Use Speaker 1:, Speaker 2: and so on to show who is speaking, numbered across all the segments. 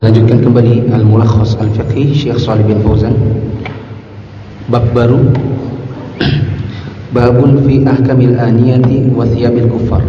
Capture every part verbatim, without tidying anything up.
Speaker 1: Lanjutkan kembali Al-Mulakhas Al-Fiqhi Syekh Shalih bin Fauzan. Bab baru, babun fi ahkamil aniyati wa thiyabil kuffar.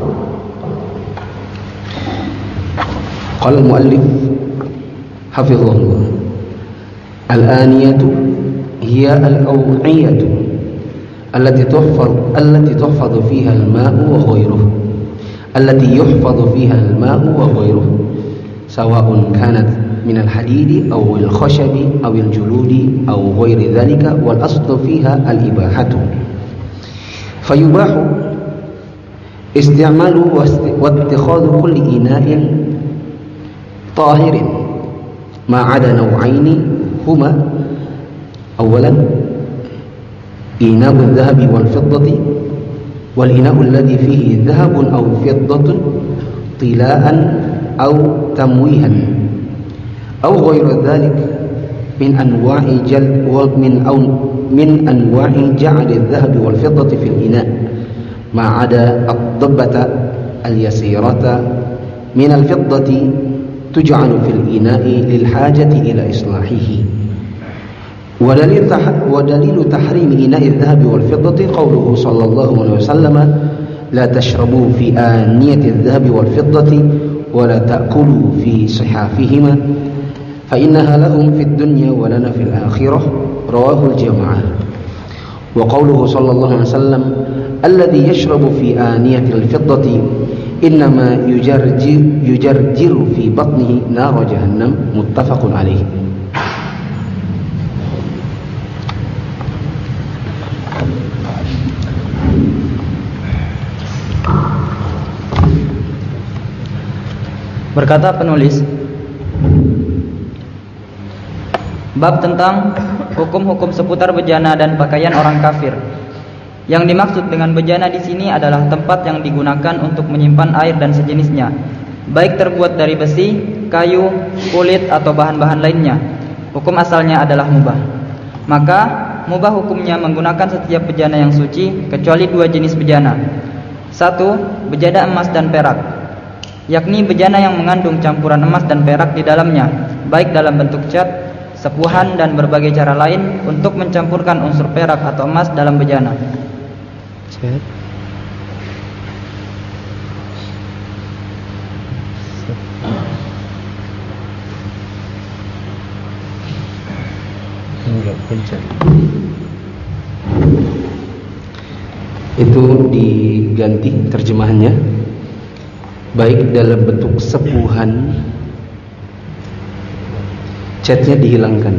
Speaker 1: Qala al-muallif hafizahullah, al-aniyatu hiya al-aw'iyatu allati tuhfaz allati tuhfazu fiha al-ma'u wa ghayruhu allati yuhfazu fiha al-ma'u wa ghayruhu sawa'un kanat min al-hadidi aw al-khashabi aw al-juludi aw ghairi dhalika wal aslu fiha al-ibahatu fayubahu isti'malu wa ittikhadhu kulli ina'in tahirin ma 'ada naw'aini huma awalan ina'u adh-dhahabi wal fiddati wal ina'u alladhi fihi dhahabun aw fiddatun tila'an أو تمويها أو غير ذلك من أنواع جل ومن أو من أنواع جعل الذهب والفضة في الإناء ما عدا الضبة اليسيرة من الفضة تجعل في الإناء للحاجة إلى إصلاحه ودليل تحريم إناء الذهب والفضة قوله صلى الله عليه وسلم لا تشربوا في آنية الذهب والفضة ولا تأكلوا في صحافهما فإنها لهم في الدنيا ولنا في الآخرة رواه الجماعة وقوله صلى الله عليه وسلم الذي يشرب في آنية الفضة إنما يجرجر, يجرجر في بطنه نار جهنم متفق عليه.
Speaker 2: Berkata penulis, bab tentang hukum-hukum seputar bejana dan pakaian orang kafir. Yang dimaksud dengan bejana di sini adalah tempat yang digunakan untuk menyimpan air dan sejenisnya, baik terbuat dari besi, kayu, kulit atau bahan-bahan lainnya. Hukum asalnya adalah mubah. Maka mubah hukumnya menggunakan setiap bejana yang suci kecuali dua jenis bejana. Satu, bejana emas dan perak, yakni bejana yang mengandung campuran emas dan perak di dalamnya, baik dalam bentuk cat, sepuhan, dan berbagai cara lain untuk mencampurkan unsur perak atau emas dalam bejana. Cat.
Speaker 1: Itu diganti terjemahannya, baik dalam bentuk sepuhan, catnya dihilangkan.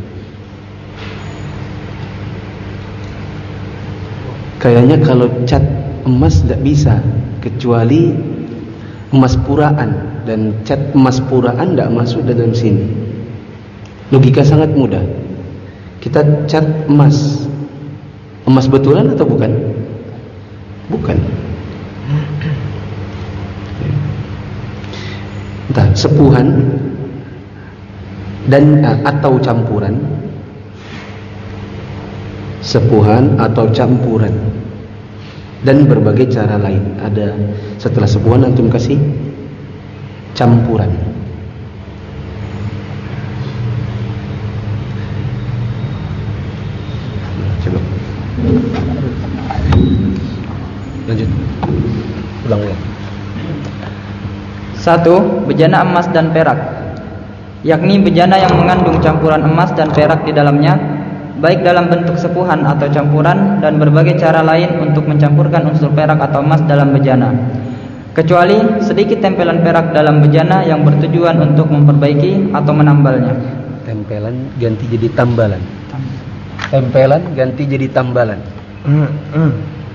Speaker 1: Kayaknya kalau cat emas tidak bisa, kecuali emas puraan, dan cat emas puraan tidak masuk dalam sini. Logika sangat mudah. Kita cat emas, emas betulan atau bukan? Bukan. Entah sepuhan dan atau campuran, sepuhan atau campuran, dan berbagai cara lain. Ada setelah sepuhan antum kasih campuran. Coba lanjut, ulang ya.
Speaker 2: Satu, bejana emas dan perak, yakni bejana yang mengandung campuran emas dan perak di dalamnya, baik dalam bentuk sepuhan atau campuran, dan berbagai cara lain untuk mencampurkan unsur perak atau emas dalam bejana, kecuali sedikit tempelan perak dalam bejana yang bertujuan untuk memperbaiki atau menambalnya.
Speaker 1: Tempelan ganti jadi tambalan. Tempelan ganti jadi tambalan. Mm, mm.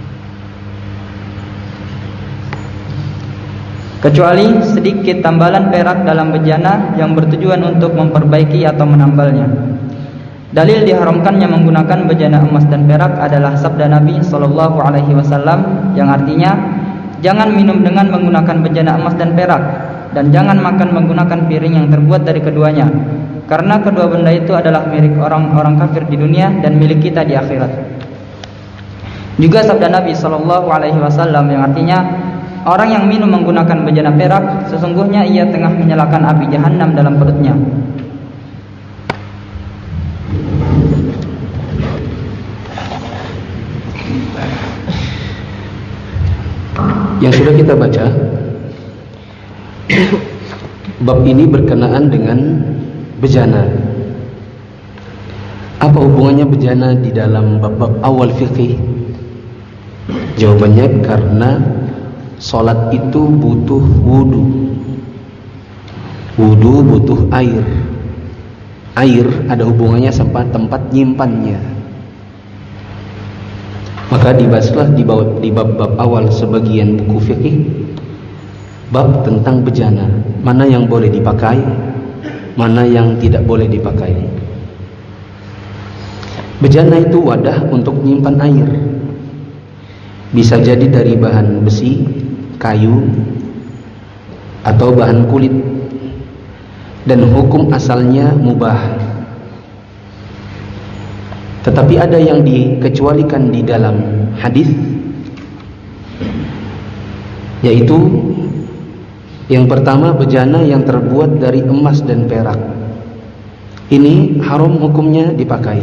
Speaker 2: Kecuali sedikit tambalan perak dalam bejana yang bertujuan untuk memperbaiki atau menambalnya. Dalil diharamkannya menggunakan bejana emas dan perak adalah sabda Nabi Shallallahu Alaihi Wasallam yang artinya, jangan minum dengan menggunakan bejana emas dan perak, dan jangan makan menggunakan piring yang terbuat dari keduanya, karena kedua benda itu adalah milik orang-orang kafir di dunia dan milik kita di akhirat. Juga sabda Nabi Shallallahu Alaihi Wasallam yang artinya, orang yang minum menggunakan bejana perak, sesungguhnya ia tengah menyalakan api jahanam dalam perutnya.
Speaker 1: Yang sudah kita baca, bab ini berkenaan dengan bejana. Apa hubungannya bejana di dalam bab-bab awal fikih? Jawabannya karena sholat itu butuh wudu. Wudu butuh air. Air ada hubungannya sama tempat nyimpannya. Maka dibahaslah di bab-bab awal sebagian buku fikih bab tentang bejana, mana yang boleh dipakai, mana yang tidak boleh dipakai. Bejana itu wadah untuk menyimpan air. Bisa jadi dari bahan besi, kayu, atau bahan kulit. Dan hukum asalnya mubah. Tetapi ada yang dikecualikan di dalam hadis, yaitu yang pertama bejana yang terbuat dari emas dan perak. Ini haram hukumnya dipakai.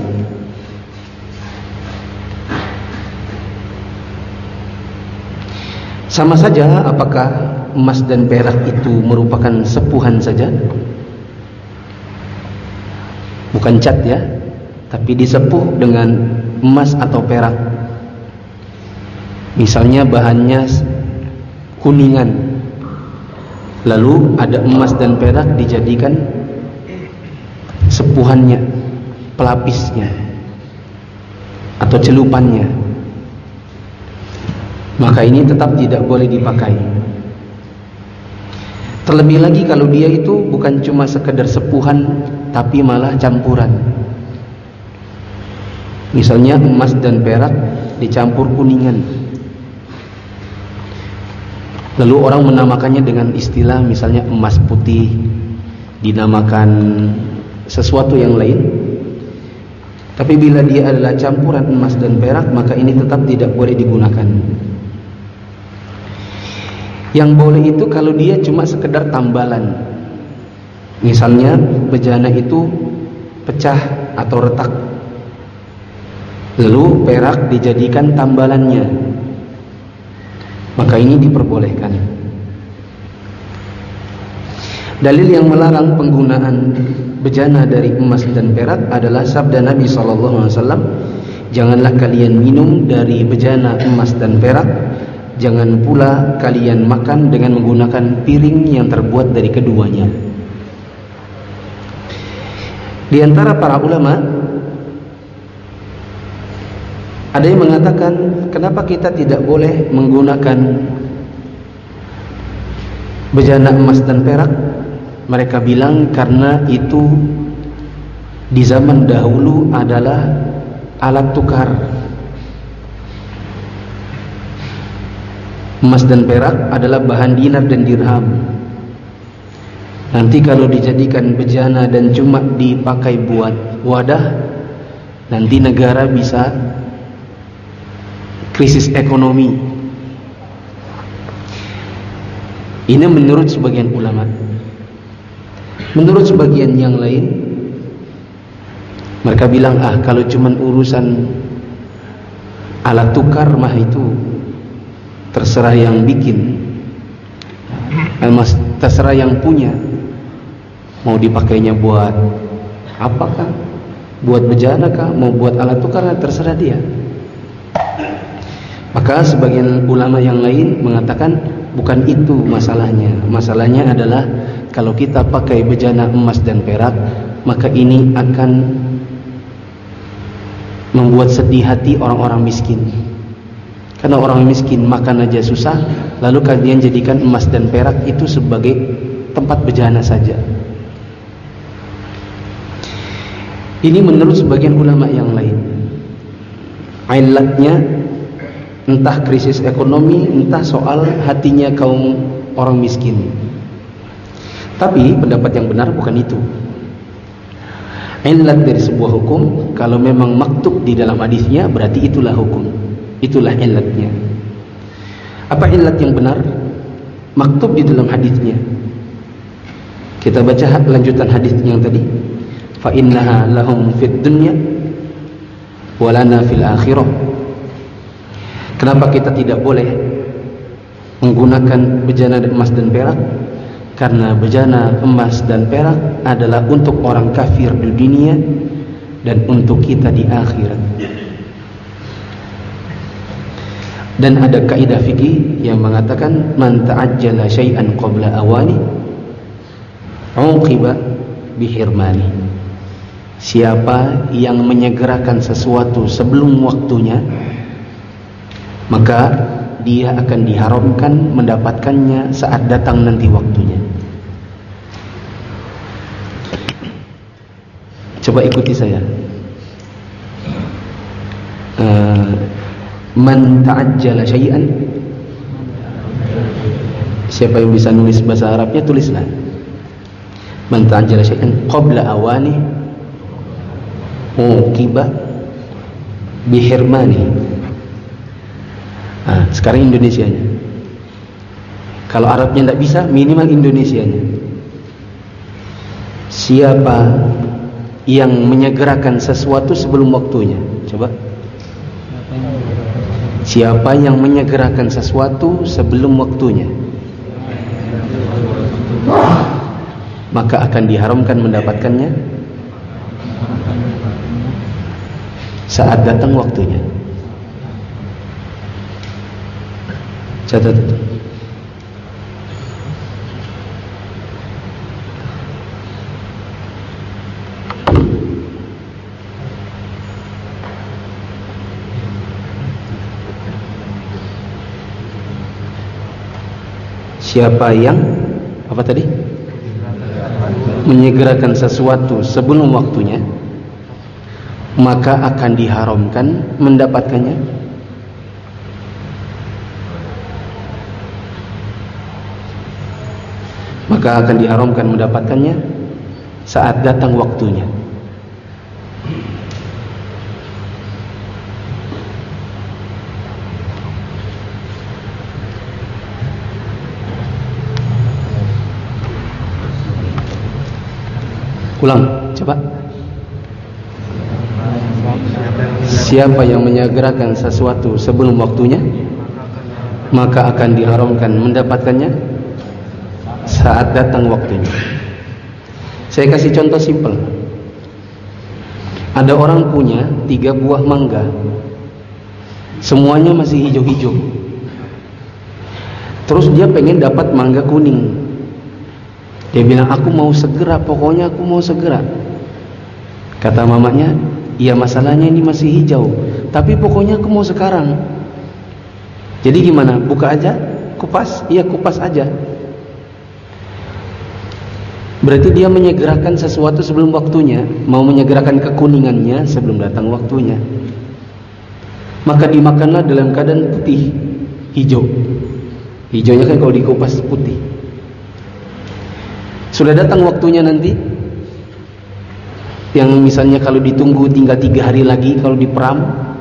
Speaker 1: Sama saja apakah emas dan perak itu merupakan sepuhan saja? Bukan cat ya, tapi disepuh dengan emas atau perak. Misalnya bahannya kuningan, lalu ada emas dan perak dijadikan sepuhannya, pelapisnya, atau celupannya, maka ini tetap tidak boleh dipakai. Terlebih lagi kalau dia itu bukan cuma sekedar sepuhan, tapi malah campuran. Misalnya emas dan perak dicampur kuningan, lalu orang menamakannya dengan istilah misalnya emas putih, dinamakan sesuatu yang lain. Tapi bila dia adalah campuran emas dan perak, maka ini tetap tidak boleh digunakan. Yang boleh itu kalau dia cuma sekedar tambalan. Misalnya bejana itu pecah atau retak, lalu perak dijadikan tambalannya, maka ini diperbolehkan. Dalil yang melarang penggunaan bejana dari emas dan perak adalah sabda Nabi shallallahu alaihi wasallam, janganlah kalian minum dari bejana emas dan perak, jangan pula kalian makan dengan menggunakan piring yang terbuat dari keduanya. Di antara para ulama ada yang mengatakan, kenapa kita tidak boleh menggunakan bejana emas dan perak? Mereka bilang karena itu di zaman dahulu adalah alat tukar. Emas dan perak adalah bahan dinar dan dirham. Nanti kalau dijadikan bejana dan cuma dipakai buat wadah, nanti negara bisa krisis ekonomi. Ini menurut sebagian ulama. Menurut sebagian yang lain, mereka bilang, ah kalau cuma urusan alat tukar mah itu terserah yang bikin, mas terserah yang punya, mau dipakainya buat apakah, buat bejana kah, mau buat alat tukar, terserah dia. Maka sebagian ulama yang lain mengatakan bukan itu masalahnya. Masalahnya adalah kalau kita pakai bejana emas dan perak, maka ini akan membuat sedih hati orang-orang miskin. Karena orang miskin makan aja susah, lalu kalian jadikan emas dan perak itu sebagai tempat bejana saja. Ini menurut sebagian ulama yang lain. Ilatnya entah krisis ekonomi, entah soal hatinya kaum orang miskin. Tapi pendapat yang benar bukan itu. Ilat dari sebuah hukum, kalau memang maktub di dalam hadisnya, berarti itulah hukum, itulah ilatnya. Apa ilat yang benar? maktub di dalam hadisnya. Kita baca lanjutan hadis yang tadi, fa innaha lahum fid dunya wa lana fil akhirah. Kenapa kita tidak boleh menggunakan bejana emas dan perak? Karena bejana emas dan perak adalah untuk orang kafir di dunia dan untuk kita di akhirat. Dan ada kaidah fikih yang mengatakan man ta'ajjala syai'an qabla awani uqiba bihirmani. Siapa yang menyegerakan sesuatu sebelum waktunya, maka dia akan diharamkan mendapatkannya saat datang nanti waktunya. Coba ikuti saya. Uh, Man ta'ajjala syai'an. Siapa yang bisa nulis bahasa Arabnya, tulislah. Man ta'ajjala syai'an qabla awani uqiba bihirmani. Nah, sekarang Indonesianya. Kalau Arabnya tidak bisa, minimal Indonesianya. Siapa yang menyegerakan sesuatu sebelum waktunya? Coba. Siapa yang menyegerakan sesuatu sebelum waktunya, maka akan diharamkan mendapatkannya saat datang waktunya. Catat itu. Siapa yang apa tadi? Menyegerakan sesuatu sebelum waktunya, maka akan diharamkan mendapatkannya maka akan diharamkan mendapatkannya saat datang waktunya. Ulang, coba. Siapa yang menyegerakan sesuatu sebelum waktunya, maka akan diharamkan mendapatkannya saat datang waktunya. Saya kasih contoh simpel. Ada orang punya tiga buah mangga, semuanya masih hijau-hijau. Terus dia pengen dapat mangga kuning. Dia bilang, aku mau segera, pokoknya aku mau segera. Kata mamanya, iya masalahnya ini masih hijau, tapi pokoknya aku mau sekarang. Jadi gimana? Buka aja, kupas? Iya kupas aja. Berarti dia menyegerakan sesuatu sebelum waktunya, mau menyegerakan kekuningannya sebelum datang waktunya. Maka dimakanlah dalam keadaan putih, hijau. Hijaunya kan kalau dikupas putih. Sudah datang waktunya nanti, yang misalnya kalau ditunggu tinggal tiga hari lagi kalau diperam,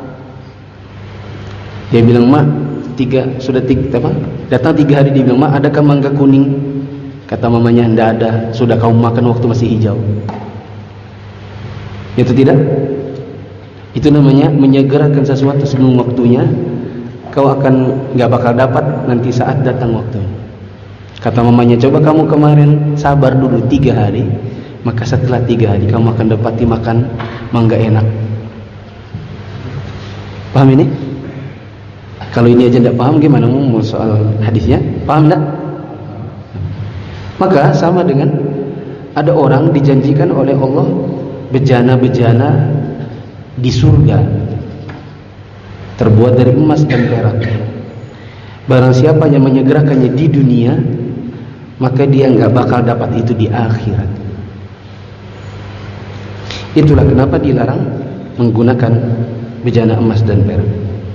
Speaker 1: dia bilang, mak, tiga sudah tiga apa? Datang tiga hari, dia bilang, mak, adakah mangga kuning? Kata mamanya, tidak ada, sudah kamu makan waktu masih hijau. Itu tidak? Itu namanya menyegerakan sesuatu sebelum waktunya. Kau akan nggak bakal dapat nanti saat datang waktunya. Kata mamanya, coba kamu kemarin sabar dulu tiga hari, maka setelah tiga hari kamu akan dapati makan mangga enak. Paham ini? Kalau ini aja tidak paham, gimana mau soal hadisnya? Paham tidak? Maka sama dengan ada orang dijanjikan oleh Allah bejana-bejana di surga terbuat dari emas dan perak. Barang siapa yang menyegerakannya di dunia, maka dia nggak bakal dapat itu di akhirat. Itulah kenapa dilarang menggunakan bejana emas dan perak.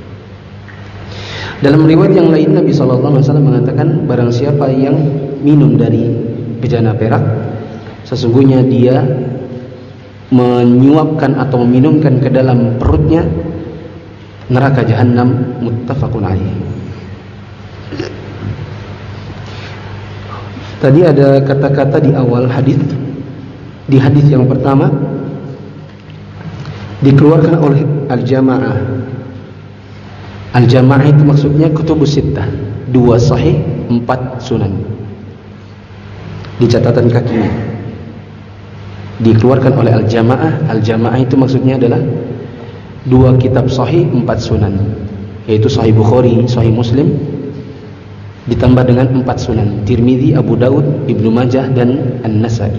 Speaker 1: Dalam riwayat yang lain, Nabi shallallahu alaihi wasallam mengatakan, barang siapa yang minum dari bejana perak, sesungguhnya dia menyuapkan atau meminumkan ke dalam perutnya neraka jahanam. Muttafaqun alaih. Tadi ada kata-kata di awal hadis, di hadis yang pertama dikeluarkan oleh al-jamaah. Al-jamaah itu maksudnya kutubus sittah, dua sahih, empat sunan. Di catatan kakinya dikeluarkan oleh al-jamaah. Al-jamaah itu maksudnya adalah dua kitab sahih, empat sunan, yaitu Sahih Bukhari, Sahih Muslim, ditambah dengan empat sunan, Tirmidzi, Abu Daud, Ibnu Majah, dan An-Nasai.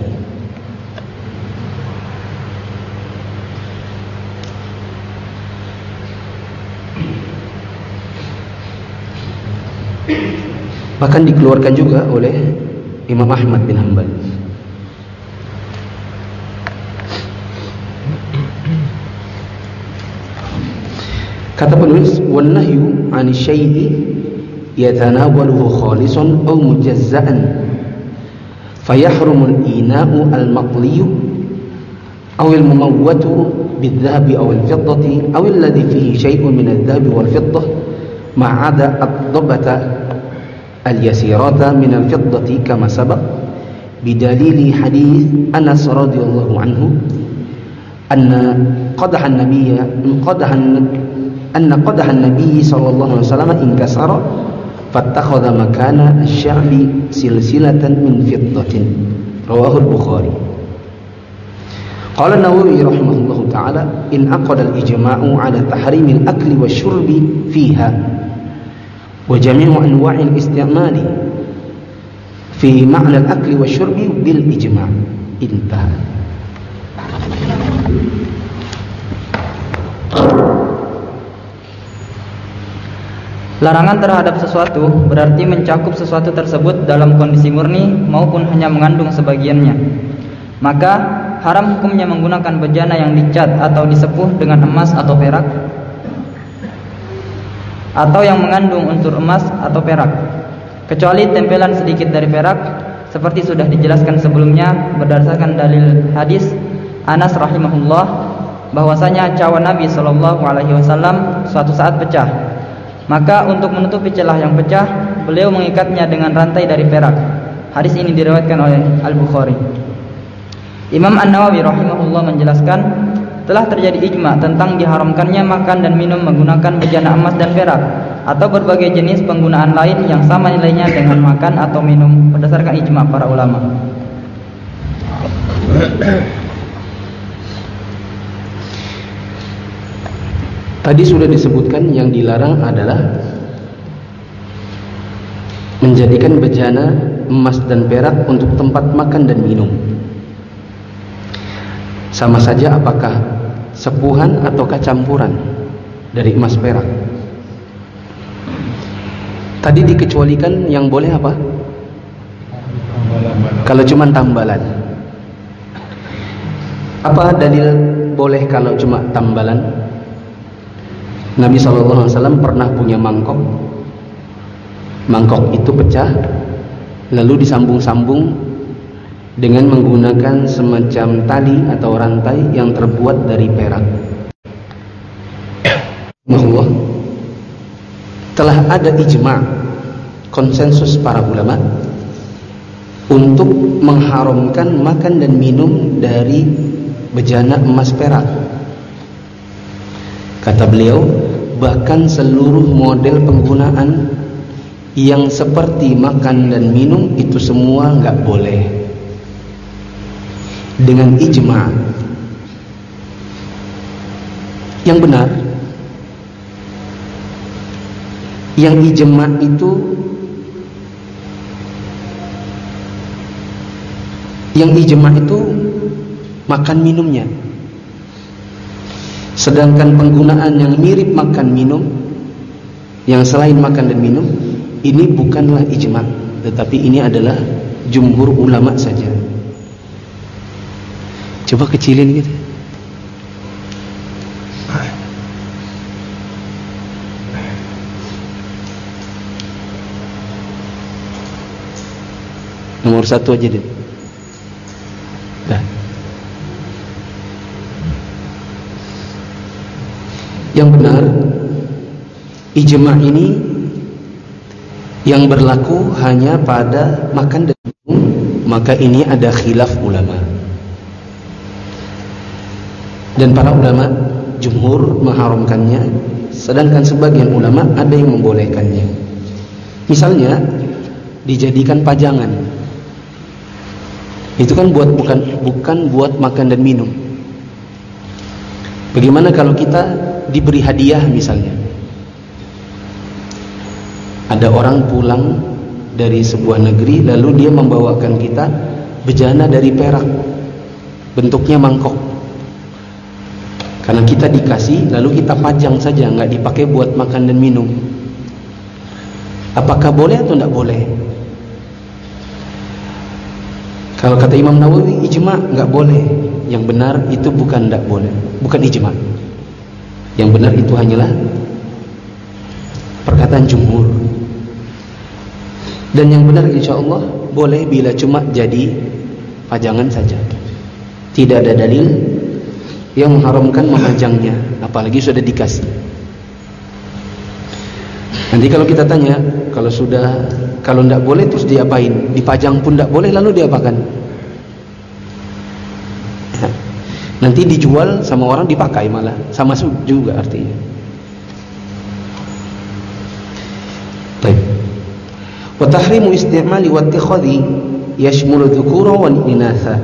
Speaker 1: Bahkan dikeluarkan juga oleh Imam Ahmad bin Hanbal. Kata penulis, wan nahyu 'ani syai'i yatanawaluhu khalisan aw mujazza'an fayahrumu al-ina'u al-maqliyu aw al-mumawwatu bidh-dhahabi aw al-fiddati aw alladhi fihi shay'un min adh-dhahabi wal-fiddah ma'ada ad-dabata al-yasirata min al-fiddati kama sabaq bidalili hadith Anas radhiyallahu anhu anna qadaha an-nabiyya qadaha anna qadaha an-nabiy sallallahu alaihi wasallam inkasara fattakhadha makana asy-sya'bi silsilatan min fiddatin. Rawahu al-Bukhari. Qala an-Nawawi rahimahullahu ta'ala in aqada al-ijma'u 'ala tahrim al-akli wasyurbi fiha wa jami'u anwa' al-istimali fi ma'na al-akli wasyurbi bil ijma'. Intaha.
Speaker 2: Larangan terhadap sesuatu berarti mencakup sesuatu tersebut dalam kondisi murni maupun hanya mengandung sebagiannya. Maka haram hukumnya menggunakan bejana yang dicat atau disepuh dengan emas atau perak, atau yang mengandung unsur emas atau perak, kecuali tempelan sedikit dari perak, seperti sudah dijelaskan sebelumnya berdasarkan dalil hadis Anas rahimahullah bahwasanya cawan Nabi Shallallahu Alaihi Wasallam suatu saat pecah. Maka untuk menutupi celah yang pecah, beliau mengikatnya dengan rantai dari perak. Hadis ini diriwayatkan oleh Al-Bukhari. Imam An-Nawawi rahimahullah menjelaskan, telah terjadi ijma tentang diharamkannya makan dan minum menggunakan bejana emas dan perak atau berbagai jenis penggunaan lain yang sama nilainya dengan makan atau minum berdasarkan ijma para ulama.
Speaker 1: Tadi sudah disebutkan yang dilarang adalah menjadikan bejana emas dan perak untuk tempat makan dan minum. Sama saja apakah sepuhan ataukah campuran dari emas perak. Tadi dikecualikan yang boleh apa? Kalau cuma tambalan. Apa dalil boleh kalau cuma tambalan? Nabi shallallahu alaihi wasallam pernah punya mangkok. Mangkok itu pecah, lalu disambung-sambung dengan menggunakan semacam tali atau rantai yang terbuat dari perak. Allah, telah ada ijma', konsensus para ulama untuk mengharamkan makan dan minum dari bejana emas perak. Kata beliau, bahkan seluruh model penggunaan yang seperti makan dan minum itu semua nggak boleh. Dengan ijma' yang benar, yang ijma' itu, yang ijma' itu makan minumnya. Sedangkan penggunaan yang mirip makan minum, yang selain makan dan minum, ini bukanlah ijma', tetapi ini adalah jumhur ulama saja. Coba kecilin gitu. Nomor satu aja deh. Dah. Yang benar, ijma' ini yang berlaku hanya pada makan dan minum maka ini ada khilaf ulama. Dan para ulama jumhur mengharamkannya, sedangkan sebagian ulama ada yang membolehkannya. Misalnya dijadikan pajangan. Itu kan buat bukan bukan buat makan dan minum. Bagaimana kalau kita diberi hadiah misalnya? Ada orang pulang dari sebuah negeri lalu dia membawakan kita bejana dari perak, bentuknya mangkok. Karena kita dikasih lalu kita pajang saja, nggak dipakai buat makan dan minum. Apakah boleh atau tidak boleh? Kalau kata Imam Nawawi, ijma nggak boleh. Yang benar itu bukan tidak boleh, bukan ijma. Yang benar itu hanyalah perkataan jumhur. Dan yang benar insya Allah boleh bila cuma jadi pajangan saja. Tidak ada dalil yang mengharamkan memajangnya, apalagi sudah dikasih. Nanti kalau kita tanya, kalau sudah kalau tidak boleh terus diapain? Dipajang pun tidak boleh, lalu diapakan? Nanti dijual sama orang, dipakai malah sama juga artinya. Baik. Wa tahrimu istimali wa ittikhadhi yashmulu dhukura wal inatha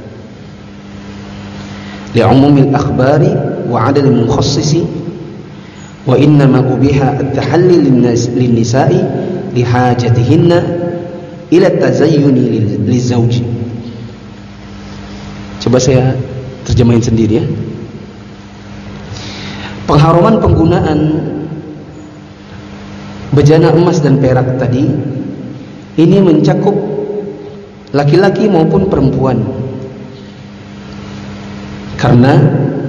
Speaker 1: li'umumi al-akhbari wa 'adad al-mukhassisi wa innama ubiha at-tahalli lin-nisa'i lihajatihinna ila at-tazayyuni liz-zawji. Coba saya terjemahin sendiri ya. Pengharuman penggunaan bejana emas dan perak tadi ini mencakup laki-laki maupun perempuan, karena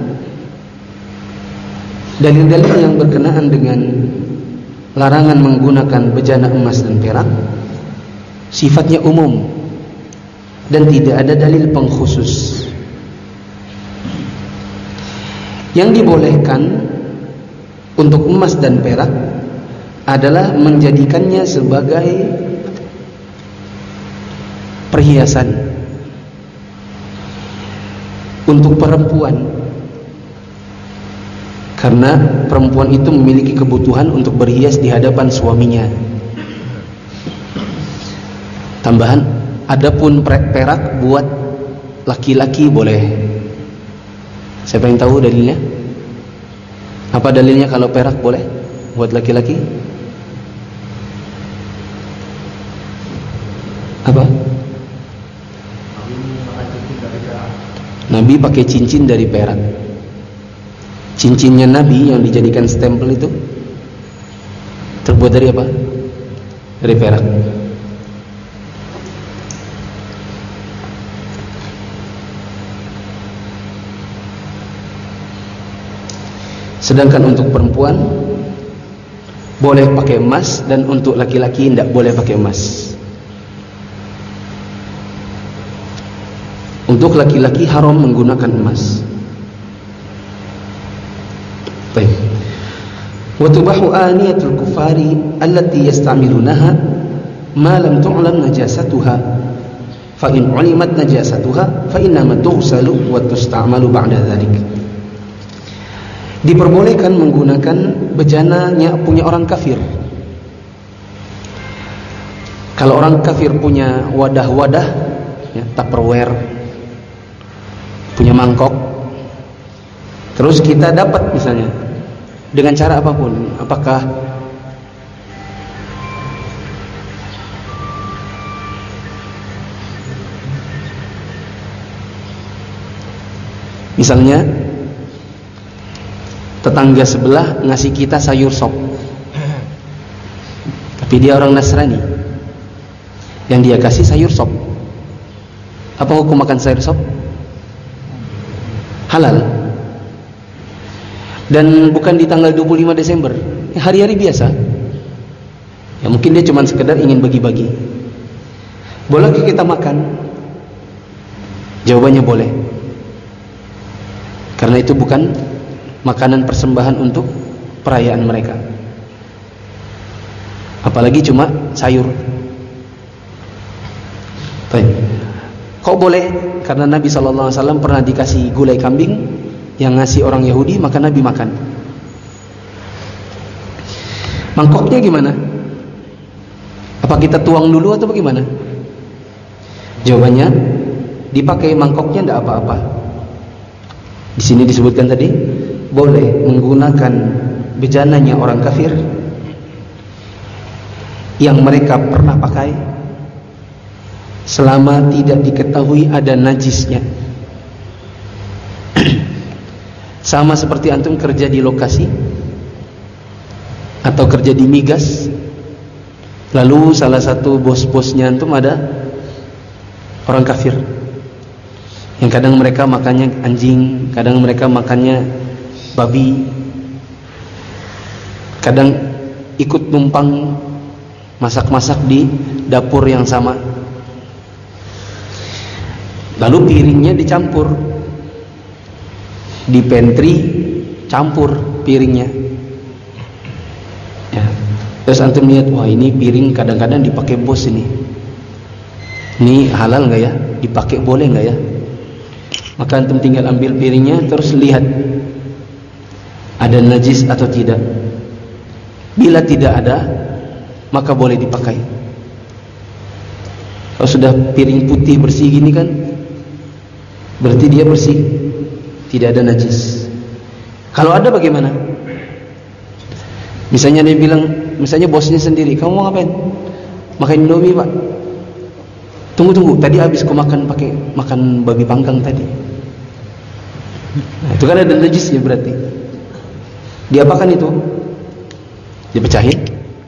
Speaker 1: dalil-dalil yang berkenaan dengan larangan menggunakan bejana emas dan perak sifatnya umum dan tidak ada dalil pengkhusus. Yang dibolehkan untuk emas dan perak adalah menjadikannya sebagai perhiasan untuk perempuan, karena perempuan itu memiliki kebutuhan untuk berhias di hadapan suaminya. Tambahan, adapun perak buat laki-laki boleh. Saya pengen tahu dalilnya. Apa dalilnya kalau perak boleh buat laki-laki? Apa? Nabi pakai cincin dari perak. Cincinnya Nabi yang dijadikan stempel itu terbuat dari apa? Dari perak. Sedangkan untuk perempuan boleh pakai emas, dan untuk laki-laki tidak boleh pakai emas. Untuk laki-laki haram menggunakan emas. Baik. Wa tubahu aniyatul kufari allati yasta'milunaha ma lam tu'lam najasatuha fa in 'ulimat najasatuha fa innama tughsalu wa tusta'malu ba'da dzalik. Diperbolehkan menggunakan bejananya punya orang kafir. Kalau orang kafir punya wadah-wadah ya, Tupperware, punya mangkok, terus kita dapat misalnya dengan cara apapun, apakah misalnya tetangga sebelah ngasih kita sayur sop, tapi dia orang Nasrani, yang dia kasih sayur sop, apa hukum makan sayur sop? Halal. Dan bukan di tanggal dua puluh lima Desember, hari-hari biasa. Ya mungkin dia cuma sekedar ingin bagi-bagi. Bolehkah kita makan? Jawabannya boleh. Karena itu bukan makanan persembahan untuk perayaan mereka. Apalagi cuma sayur. Baik. Kok boleh? Karena Nabi shallallahu alaihi wasallam pernah dikasih gulai kambing yang ngasih orang Yahudi, maka Nabi makan. Mangkoknya gimana? Apa kita tuang dulu atau bagaimana? Jawabannya, dipakai mangkoknya tidak apa-apa. Di sini disebutkan tadi, boleh menggunakan bejananya orang kafir yang mereka pernah pakai selama tidak diketahui ada najisnya. Sama seperti antum kerja di lokasi atau kerja di migas, lalu salah satu bos-bosnya antum ada orang kafir, yang kadang mereka makannya anjing, kadang mereka makannya babi, kadang ikut numpang masak-masak di dapur yang sama. Lalu piringnya dicampur, di pantry campur piringnya ya. Terus antum lihat, wah ini piring kadang-kadang dipakai bos ini, ini halal nggak ya, dipakai boleh nggak ya? Maka antum tinggal ambil piringnya, terus lihat ada najis atau tidak. Bila tidak ada, maka boleh dipakai. Kalau sudah piring putih bersih gini kan, berarti dia bersih, tidak ada najis. Kalau ada bagaimana? Misalnya dia bilang, misalnya bosnya sendiri, kamu mau ngapain? Makan Indomie pak. Tunggu tunggu, tadi habis kau makan pakai makan babi panggang tadi. Nah, itu kan ada najisnya berarti. Diapakan itu? Dipecahin.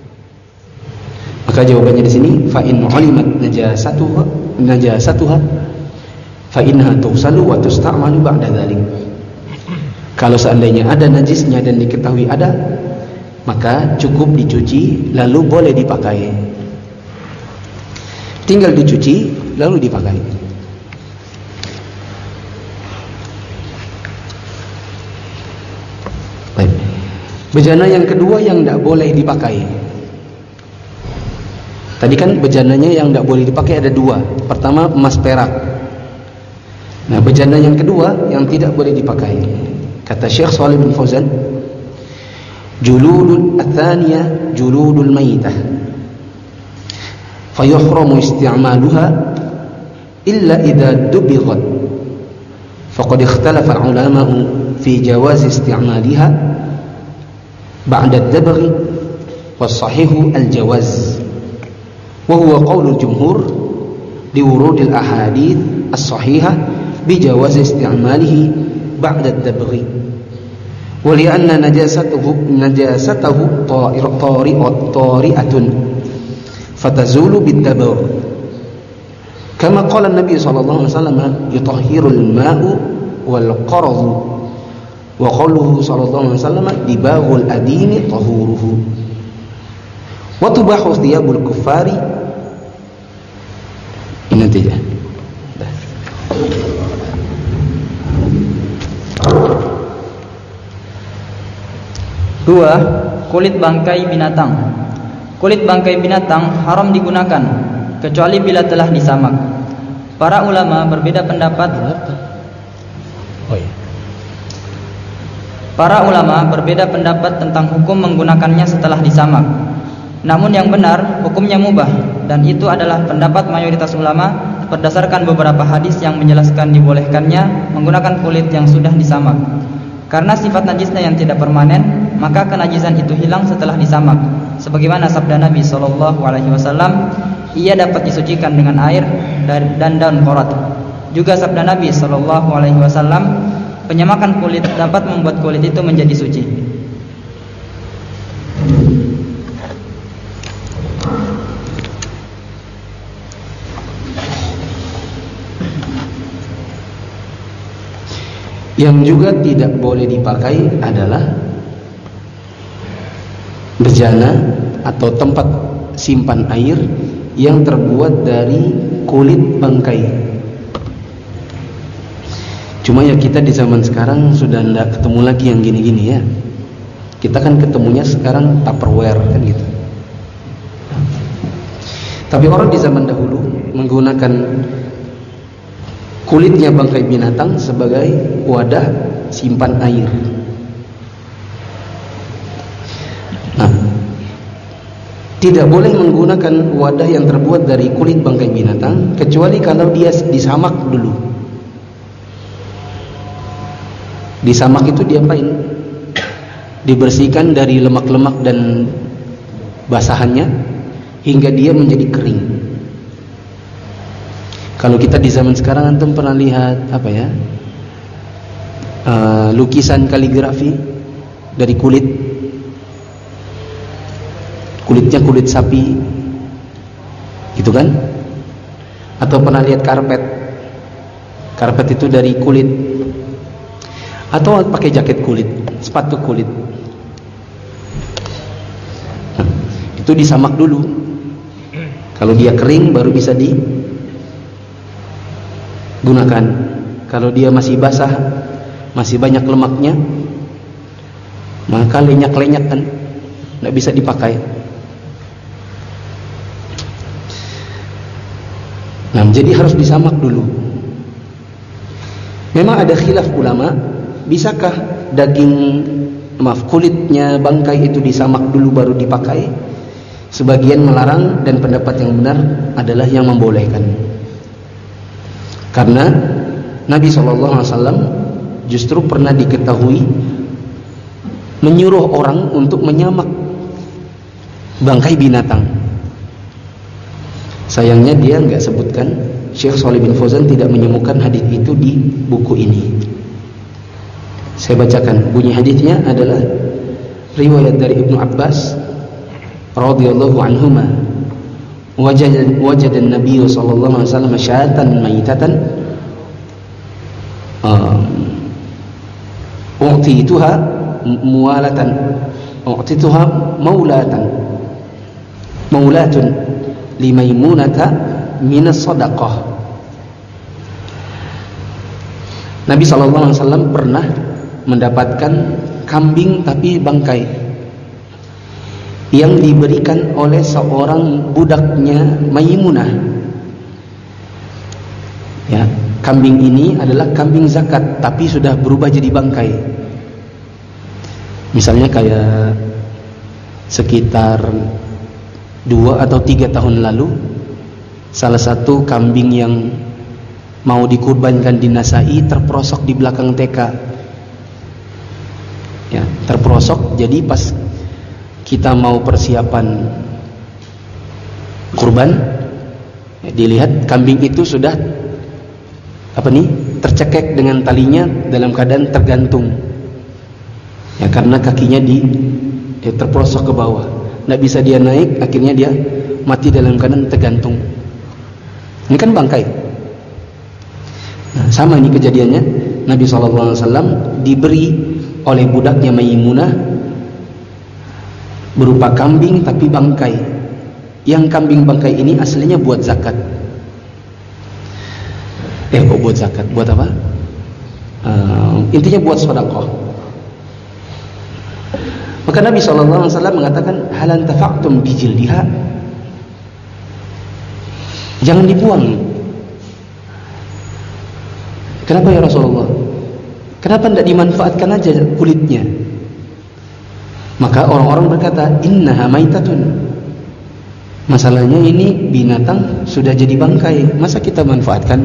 Speaker 1: Maka jawabannya di sini, fa in ulimat najasatuha najasatuha fa innaha tusalu wa tusta'malu ba'da dzalik. Kalau seandainya ada najisnya dan diketahui ada, maka cukup dicuci lalu boleh dipakai. Tinggal dicuci lalu dipakai. Baik. Bejana yang kedua yang tidak boleh dipakai. Tadi kan bejananya yang tidak boleh dipakai ada dua. Pertama emas perak. Nah, bejana yang kedua yang tidak boleh dipakai. Kata Syekh Shalih bin Fauzan, juludul athaniyah juludul maitah fayuhramu isti'maluha illa idza dubighat faqad ikhtalafa al-ulama'u fi jawaz isti'maliha ba'da ad-dabghi was-sahihu al-jawaz wa huwa qaulul jumhur liwurudil ahadits as-sahihah bi jawaz isti'malihi ba'da ad-dabghi wa li'anna najasatuhu najasatuhu tari'atun fatazulu bid-dabgh kama qala an-nabi sallallahu alaihi wasallam yutahhirul ma'u wal qarad wa qawluhu sallallahu alaihi wasallam dibaghul adini tahuruhu wa tubahu thiyabul kuffari. Ini saja.
Speaker 2: Dua, kulit bangkai binatang. Kulit bangkai binatang haram digunakan kecuali bila telah disamak. Para ulama berbeda pendapat.
Speaker 1: Oh iya.
Speaker 2: Para ulama berbeda pendapat tentang hukum menggunakannya setelah disamak. Namun yang benar hukumnya mubah, dan itu adalah pendapat mayoritas ulama berdasarkan beberapa hadis yang menjelaskan dibolehkannya menggunakan kulit yang sudah disamak. Karena sifat najisnya yang tidak permanen, maka kenajisan itu hilang setelah disamak. Sebagaimana sabda Nabi shallallahu alaihi wasallam, ia dapat disucikan dengan air dan daun qorat. Juga sabda Nabi shallallahu alaihi wasallam, penyamakan kulit dapat membuat kulit itu menjadi suci.
Speaker 1: Yang juga tidak boleh dipakai adalah bejana atau tempat simpan air yang terbuat dari kulit bangkai. Cuma ya kita di zaman sekarang sudah tidak ketemu lagi yang gini-gini ya. Kita kan ketemunya sekarang Tupperware kan gitu. Tapi orang di zaman dahulu menggunakan kulitnya bangkai binatang sebagai wadah simpan air. Nah, tidak boleh menggunakan wadah yang terbuat dari kulit bangkai binatang kecuali kalau dia disamak dulu. Disamak itu diapain? Dibersihkan dari lemak-lemak dan basahannya hingga dia menjadi kering. Kalau kita di zaman sekarang, antum pernah lihat apa ya, uh, lukisan kaligrafi dari kulit, kulitnya kulit sapi, gitu kan? Atau pernah lihat karpet? Karpet itu dari kulit. Atau pakai jaket kulit, sepatu kulit. Nah, itu disamak dulu. Kalau dia kering baru bisa digunakan. Kalau dia masih basah, masih banyak lemaknya, maka lenyak-lenyak kan, tidak bisa dipakai. Nah, jadi harus disamak dulu. Memang ada khilaf ulama, bisakah daging, maaf, kulitnya bangkai itu disamak dulu baru dipakai? Sebagian melarang dan pendapat yang benar adalah yang membolehkan. Karena Nabi shallallahu alaihi wasallam justru pernah diketahui menyuruh orang untuk menyamak bangkai binatang. Sayangnya dia nggak sebutkan, Syekh Shalih bin Fauzan tidak menemukan hadis itu di buku ini. Saya bacakan bunyi hadisnya adalah riwayat dari Ibnu Abbas radhiyallahu anhuma, wajada wajada an-nabiy sallallahu alaihi wasallam syatan maytatan u'tituha muwalatan u'tituha maulatan maulatun limaimunata minas sadaqah. Nabi sallallahu alaihi wasallam pernah mendapatkan kambing tapi bangkai yang diberikan oleh seorang budaknya Maimunah. Ya, kambing ini adalah kambing zakat tapi sudah berubah jadi bangkai. Misalnya kayak sekitar dua atau tiga tahun lalu, salah satu kambing yang mau dikurbankan di Nasai terperosok di belakang T K. Ya, terperosok. Jadi pas kita mau persiapan kurban, ya, dilihat kambing itu sudah apa nih tercekek dengan talinya dalam keadaan tergantung. Ya, karena kakinya di ya, terperosok ke bawah, nggak bisa dia naik, akhirnya dia mati dalam keadaan tergantung. Ini kan bangkai. Nah, sama ini kejadiannya. Nabi shallallahu alaihi wasallam diberi oleh budaknya Maimunah berupa kambing tapi bangkai. Yang kambing bangkai ini aslinya buat zakat. Eh kok buat zakat? Buat apa? Uh, intinya buat sedekah. Maka Nabi shallallahu alaihi wasallam mengatakan, halan tafa'tum bijildiha, jangan dibuang. Kenapa ya Rasulullah? Kenapa tidak dimanfaatkan aja kulitnya? Maka orang-orang berkata, innaha maitatun. Masalahnya ini binatang sudah jadi bangkai, masa kita manfaatkan?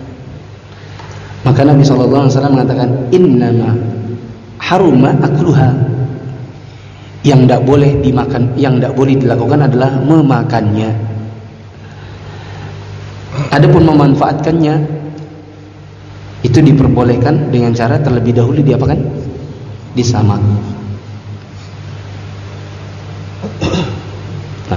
Speaker 1: Maka Nabi shallallahu alaihi wasallam mengatakan, innama haruma akluha. Yang tidak boleh dimakan, yang tidak boleh dilakukan adalah memakannya. Adapun memanfaatkannya itu diperbolehkan dengan cara terlebih dahulu diapakan? Disamak. Nah,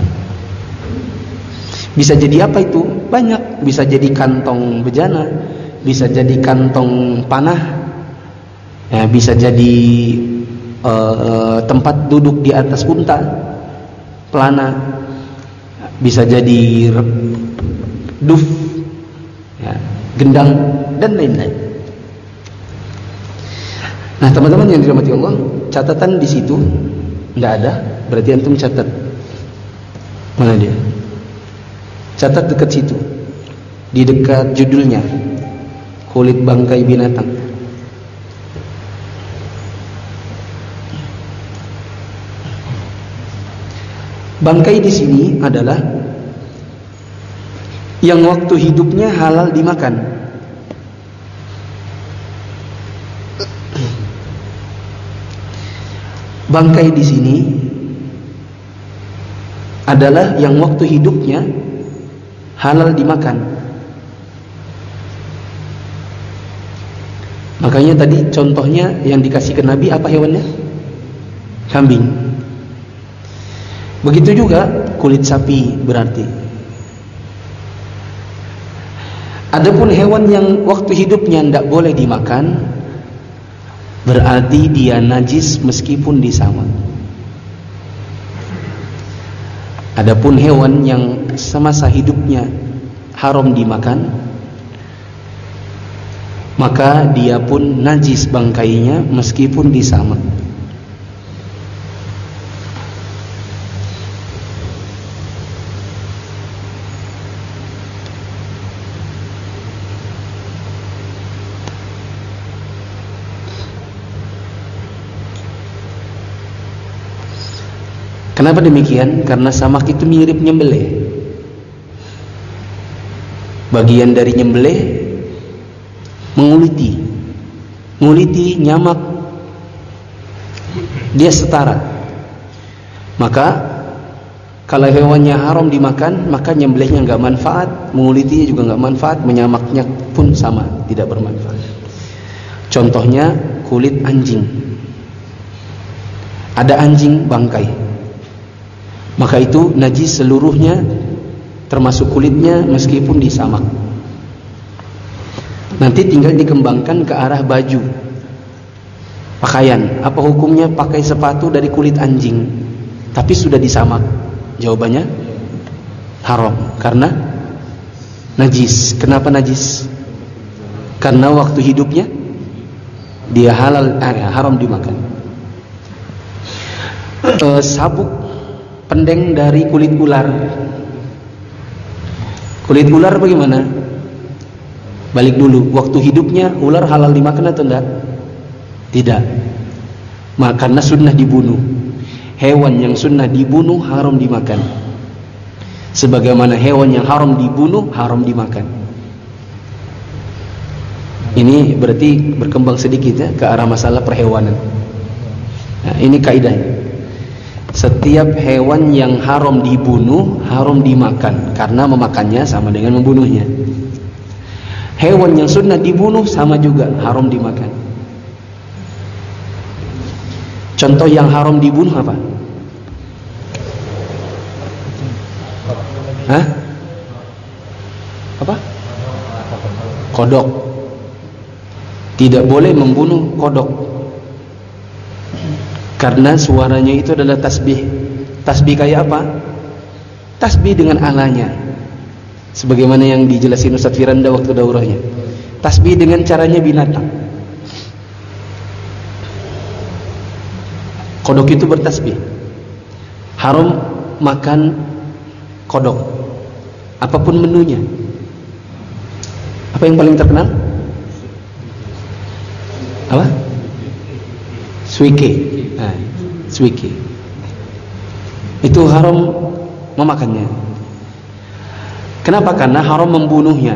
Speaker 1: bisa jadi apa itu? Banyak. Bisa jadi kantong bejana, bisa jadi kantong panah, ya, bisa jadi uh, tempat duduk di atas unta, pelana, bisa jadi duf, ya, gendang, dan lain-lain. Nah, teman-teman yang dirahmati Allah, catatan di situ tidak ada, berarti antum catat. Mana dia? Catat dekat situ, di dekat judulnya. kulit bangkai binatang. Bangkai di sini adalah yang waktu hidupnya halal dimakan. Bangkai di sini adalah yang waktu hidupnya halal dimakan. Makanya tadi contohnya yang dikasih ke Nabi apa hewannya? Kambing. Begitu juga kulit sapi berarti. Adapun hewan yang waktu hidupnya tidak boleh dimakan, berarti dia najis meskipun disamak. Adapun hewan yang semasa hidupnya haram dimakan, maka dia pun najis bangkainya meskipun disamak. Kenapa demikian? Karena samak itu mirip nyembelih. Bagian dari nyembelih menguliti, menguliti nyamak, dia setara. Maka kalau hewannya haram dimakan, maka nyembelihnya nggak manfaat, mengulitinya juga nggak manfaat, menyamaknya pun sama, tidak bermanfaat. Contohnya kulit anjing. Ada anjing bangkai, maka itu najis seluruhnya, termasuk kulitnya meskipun disamak. Nanti tinggal dikembangkan ke arah baju, pakaian. Apa hukumnya pakai sepatu dari kulit anjing tapi sudah disamak? Jawabannya haram, karena najis. Kenapa najis? Karena waktu hidupnya dia halal, eh, haram dimakan. E, sabuk pendeng dari kulit ular. Kulit ular bagaimana? Balik dulu, waktu hidupnya ular halal dimakan atau tidak? Tidak. Maka karena sunnah dibunuh. Hewan yang sunnah dibunuh haram dimakan. Sebagaimana hewan yang haram dibunuh haram dimakan. Ini berarti berkembang sedikit ya ke arah masalah perhewanan. Nah, ini kaidahnya. Setiap hewan yang haram dibunuh haram dimakan, karena memakannya sama dengan membunuhnya. Hewan yang sunnah dibunuh sama juga haram dimakan. Contoh yang haram dibunuh apa? Hah? Apa? Kodok. Tidak boleh membunuh kodok, karena suaranya itu adalah tasbih. Tasbih kayak apa? Tasbih dengan alanya, sebagaimana yang dijelasin Ustaz Firanda waktu daurahnya. Tasbih dengan caranya binatang. Kodok itu bertasbih. Haram makan kodok, apapun menunya. Apa yang paling terkenal? Apa? Suike. Nah, suike. Itu haram memakannya. Kenapa? Karena haram membunuhnya.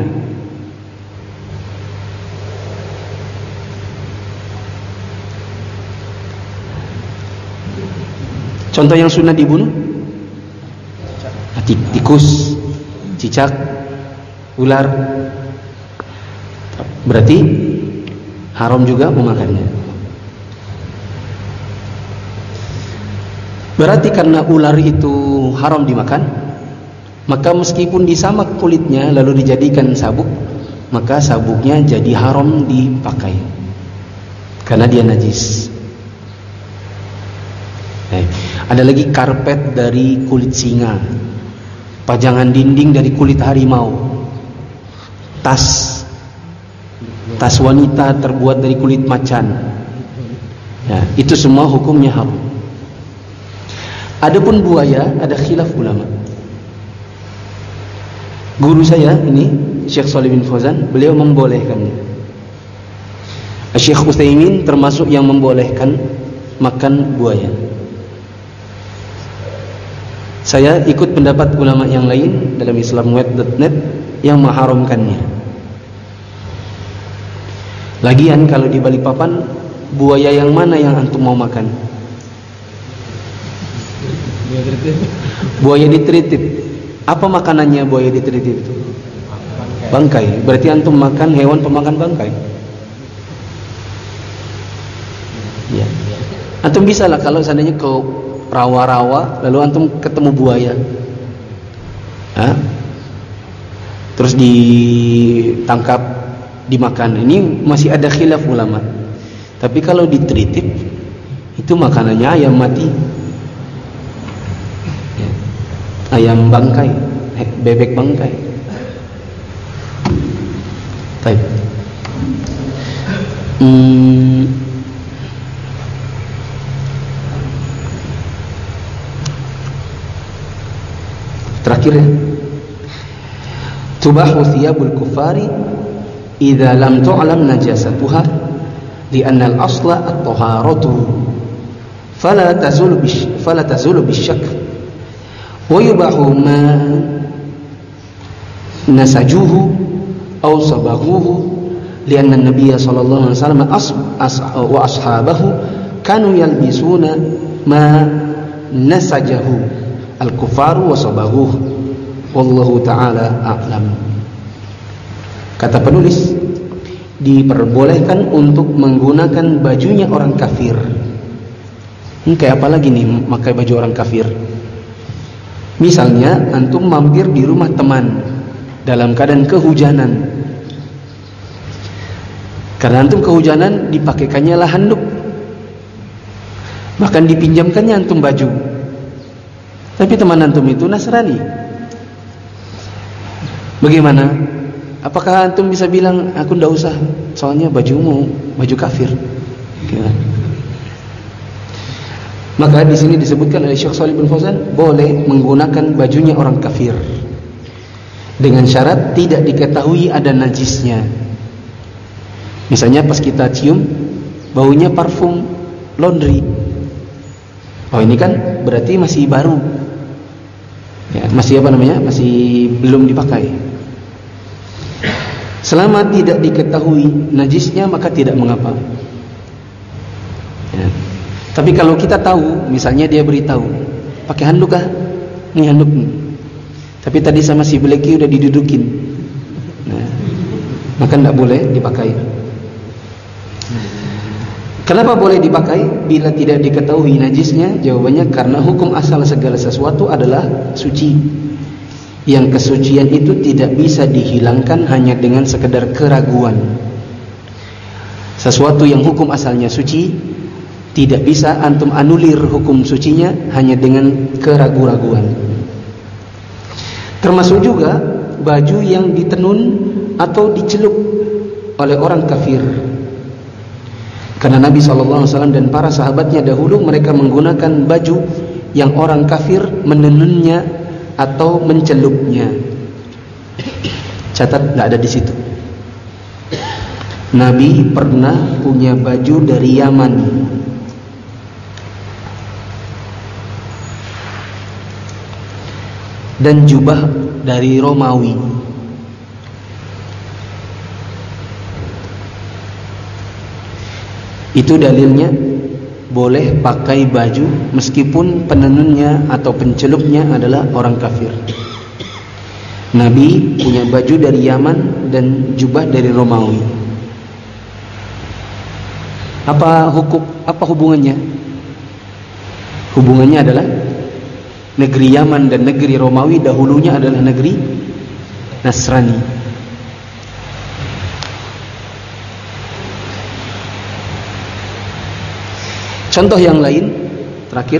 Speaker 1: Contoh yang sunnah dibunuh? Tikus, cicak, ular. Berarti haram juga memakannya. Berarti karena ular itu haram dimakan, maka meskipun disamak kulitnya lalu dijadikan sabuk, maka sabuknya jadi haram dipakai karena dia najis. Eh, ada lagi karpet dari kulit singa, pajangan dinding dari kulit harimau, tas tas wanita terbuat dari kulit macan. Ya, itu semua hukumnya haram. Adapun buaya ada khilaf ulama. Guru saya ini Syekh Shalih bin Fauzan, beliau membolehkannya. Syekh Utsaimin termasuk yang membolehkan makan buaya. Saya ikut pendapat ulama yang lain dalam islamweb dot net yang mengharamkannya. Lagian kalau di Balikpapan, buaya yang mana yang antum mau makan? Buaya ditritip. Apa makanannya buaya ditritip itu? Bangkai. Berarti antum makan hewan pemakan bangkai. Ya. Antum bisa lah kalau seandainya ke rawa-rawa lalu antum ketemu buaya, Hah? terus ditangkap, dimakan. Ini masih ada khilaf ulama. Tapi kalau ditritip, itu makanannya ayam mati, ya. Ayam bangkai, bebek bangkai. Baik. Hmm. Terakhir ya. Tubahu thiyabul kufari idza lam tu'lam najasatuha li'anna al-asla at-taharatu fala tazulu bish fala tazulu bisyak wa yubahu ma nasajuhu aw sabaghuhu li'anna an-nabiy sallallahu alaihi wasallam as wa ashabahu kanu yalbisuna ma nasajahu al-kufaru wa sabahuh wallahu ta'ala a'lam. Kata penulis, diperbolehkan untuk menggunakan bajunya orang kafir. Ini kayak apa lagi nih pakai baju orang kafir? Misalnya antum mampir di rumah teman dalam keadaan kehujanan. Karena antum kehujanan, dipakaikannya lah handuk, bahkan dipinjamkannya antum baju. Tapi teman antum itu Nasrani. Bagaimana? Apakah antum bisa bilang, aku ndak usah, soalnya bajumu baju kafir? Ya. Maka di sini disebutkan oleh Syekh Shalih bin Fauzan, boleh menggunakan bajunya orang kafir dengan syarat tidak diketahui ada najisnya. Misalnya pas kita cium, baunya parfum laundry. Oh, ini kan berarti masih baru. Ya, masih apa namanya? Masih belum dipakai. Selama tidak diketahui najisnya maka tidak mengapa. Ya. Tapi kalau kita tahu, misalnya dia beritahu, pakai handuk kah? Ini handuk nih. Tapi tadi sama si Blacky udah didudukin. Nah, maka tidak boleh dipakai. Kenapa boleh dipakai bila tidak diketahui najisnya? Jawabannya karena hukum asal segala sesuatu adalah suci. Yang kesucian itu tidak bisa dihilangkan hanya dengan sekedar keraguan. Sesuatu yang hukum asalnya suci, tidak bisa antum anulir hukum sucinya hanya dengan keraguan-raguan. Termasuk juga baju yang ditenun atau dicelup oleh orang kafir. Karena Nabi shallallahu alaihi wasallam dan para sahabatnya dahulu mereka menggunakan baju yang orang kafir menenunnya atau mencelupnya. Catat, tidak ada di situ. Nabi pernah punya baju dari Yaman. Dan jubah dari Romawi. Itu dalilnya boleh pakai baju meskipun penenunnya atau pencelupnya adalah orang kafir. Nabi punya baju dari Yaman dan jubah dari Romawi. Apa hukum? Apa hubungannya? Hubungannya adalah negeri Yaman dan negeri Romawi dahulunya adalah negeri Nasrani. Contoh yang lain, terakhir,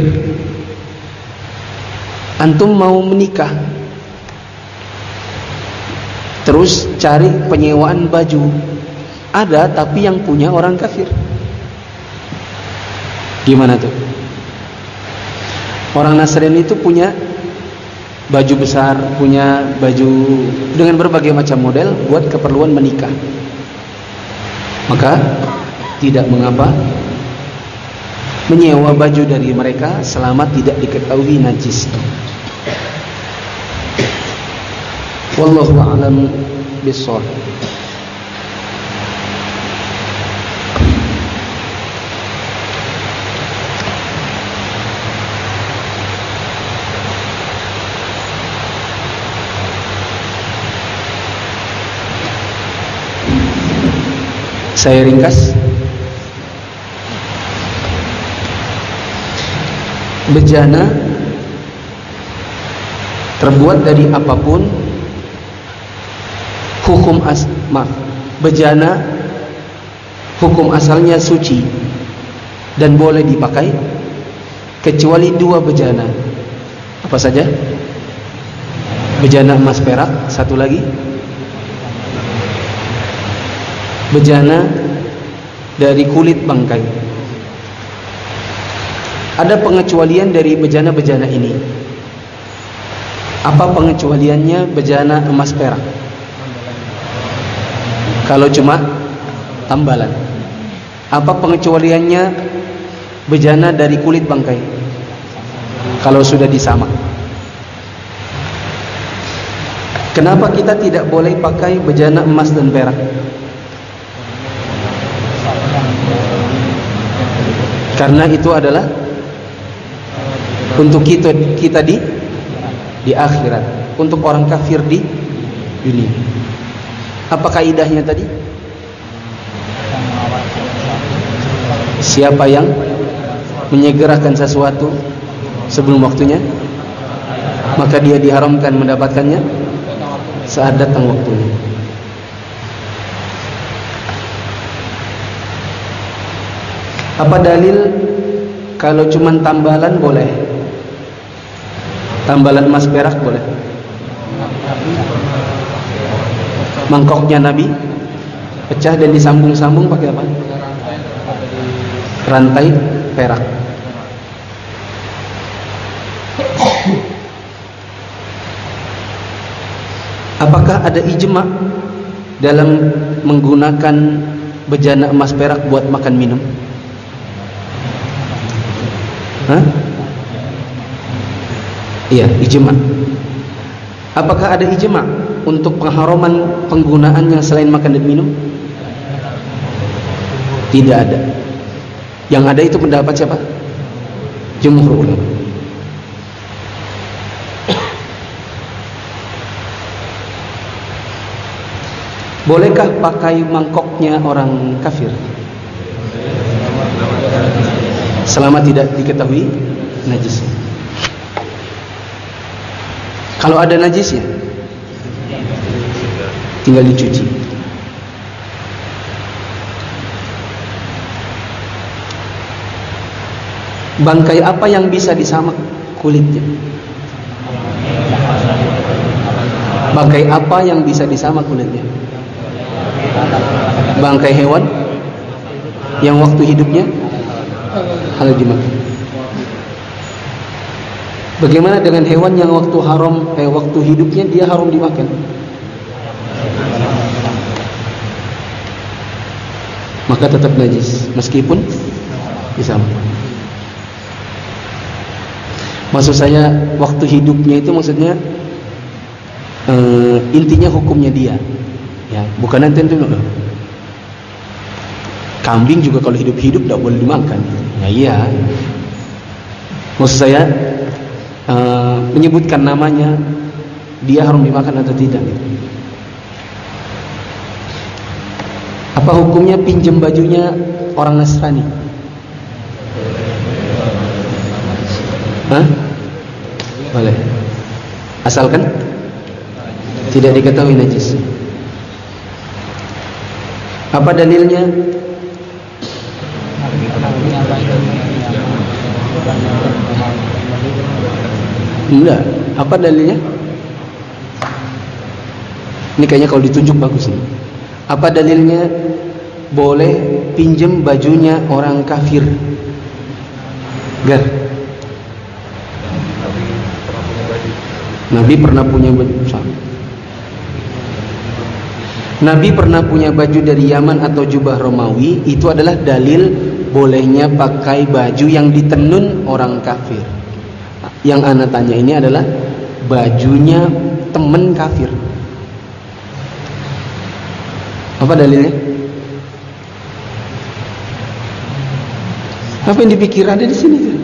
Speaker 1: antum mau menikah, terus cari penyewaan baju, ada tapi yang punya orang kafir. Gimana tuh? Orang Nasrani itu punya baju besar, punya baju dengan berbagai macam model buat keperluan menikah. Maka tidak mengapa menyewa baju dari mereka selama tidak diketahui najisnya. Wallahu a'lam bishawab. Saya ringkas. Bejana terbuat dari apapun, hukum as maaf, bejana hukum asalnya suci dan boleh dipakai kecuali dua bejana. Apa saja? Bejana emas perak, satu lagi bejana dari kulit bangkai. Ada pengecualian dari bejana-bejana ini. Apa pengecualiannya bejana emas perak? Kalau cuma tambalan. Apa pengecualiannya bejana dari kulit bangkai? Kalau sudah disamak. Kenapa kita tidak boleh pakai bejana emas dan perak? Karena itu adalah untuk kita kita di di akhirat, untuk orang kafir di dunia. Apa kaidahnya tadi? Siapa yang menyegerakan sesuatu sebelum waktunya, maka dia diharamkan mendapatkannya saat datang waktunya. Apa dalil kalau cuman tambalan boleh? Tambalan emas perak boleh? Mangkoknya Nabi pecah dan disambung-sambung pakai apa? Rantai perak. Apakah ada ijma dalam menggunakan bejana emas perak buat makan minum? Hah? Iya, ijma. Apakah ada ijma untuk pengharaman penggunaannya selain makan dan minum? Tidak ada. Yang ada itu pendapat siapa? Jumhur ulama. Bolehkah pakai mangkoknya orang kafir selama tidak diketahui najisnya? Kalau ada najisnya, tinggal dicuci. Bangkai apa yang bisa disamak kulitnya? Bangkai apa yang bisa disamak kulitnya? Bangkai hewan yang waktu hidupnya halal dimakan. Bagaimana dengan hewan yang waktu haram, eh, waktu hidupnya dia haram dimakan? Maka tetap najis meskipun disamak. Maksud saya waktu hidupnya itu maksudnya uh, intinya hukumnya dia, ya, bukan nanti itu. Kambing juga kalau hidup-hidup tidak boleh dimakan. Ya iya. Maksud saya uh, menyebutkan namanya, dia haram dimakan atau tidak? Apa hukumnya pinjam bajunya orang Nasrani? Hah? Boleh. Asalkan tidak diketahui najis. Apa dalilnya? Enggak. Apa dalilnya? Ini kayaknya kalau ditunjuk bagus nih. Apa dalilnya boleh pinjam bajunya orang kafir? Gar. Nabi pernah punya baju sama. Nabi pernah punya baju dari Yaman atau jubah Romawi, itu adalah dalil bolehnya pakai baju yang ditenun orang kafir. Yang ana tanya ini adalah bajunya temen kafir. Apa dalilnya? Apa yang dipikir? Ada di sini tuh.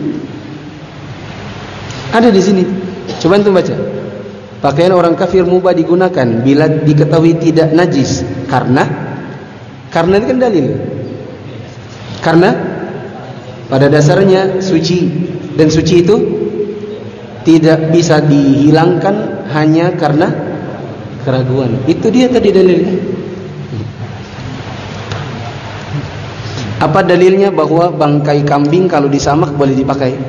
Speaker 1: Ada di sini. Coba antum baca. Pakaian orang kafir mubah digunakan bila diketahui tidak najis. Karena Karena ini kan dalil. Karena pada dasarnya suci, dan suci itu tidak bisa dihilangkan hanya karena keraguan. Itu dia tadi dalilnya. Apa dalilnya bahwa bangkai kambing kalau disamak boleh dipakai?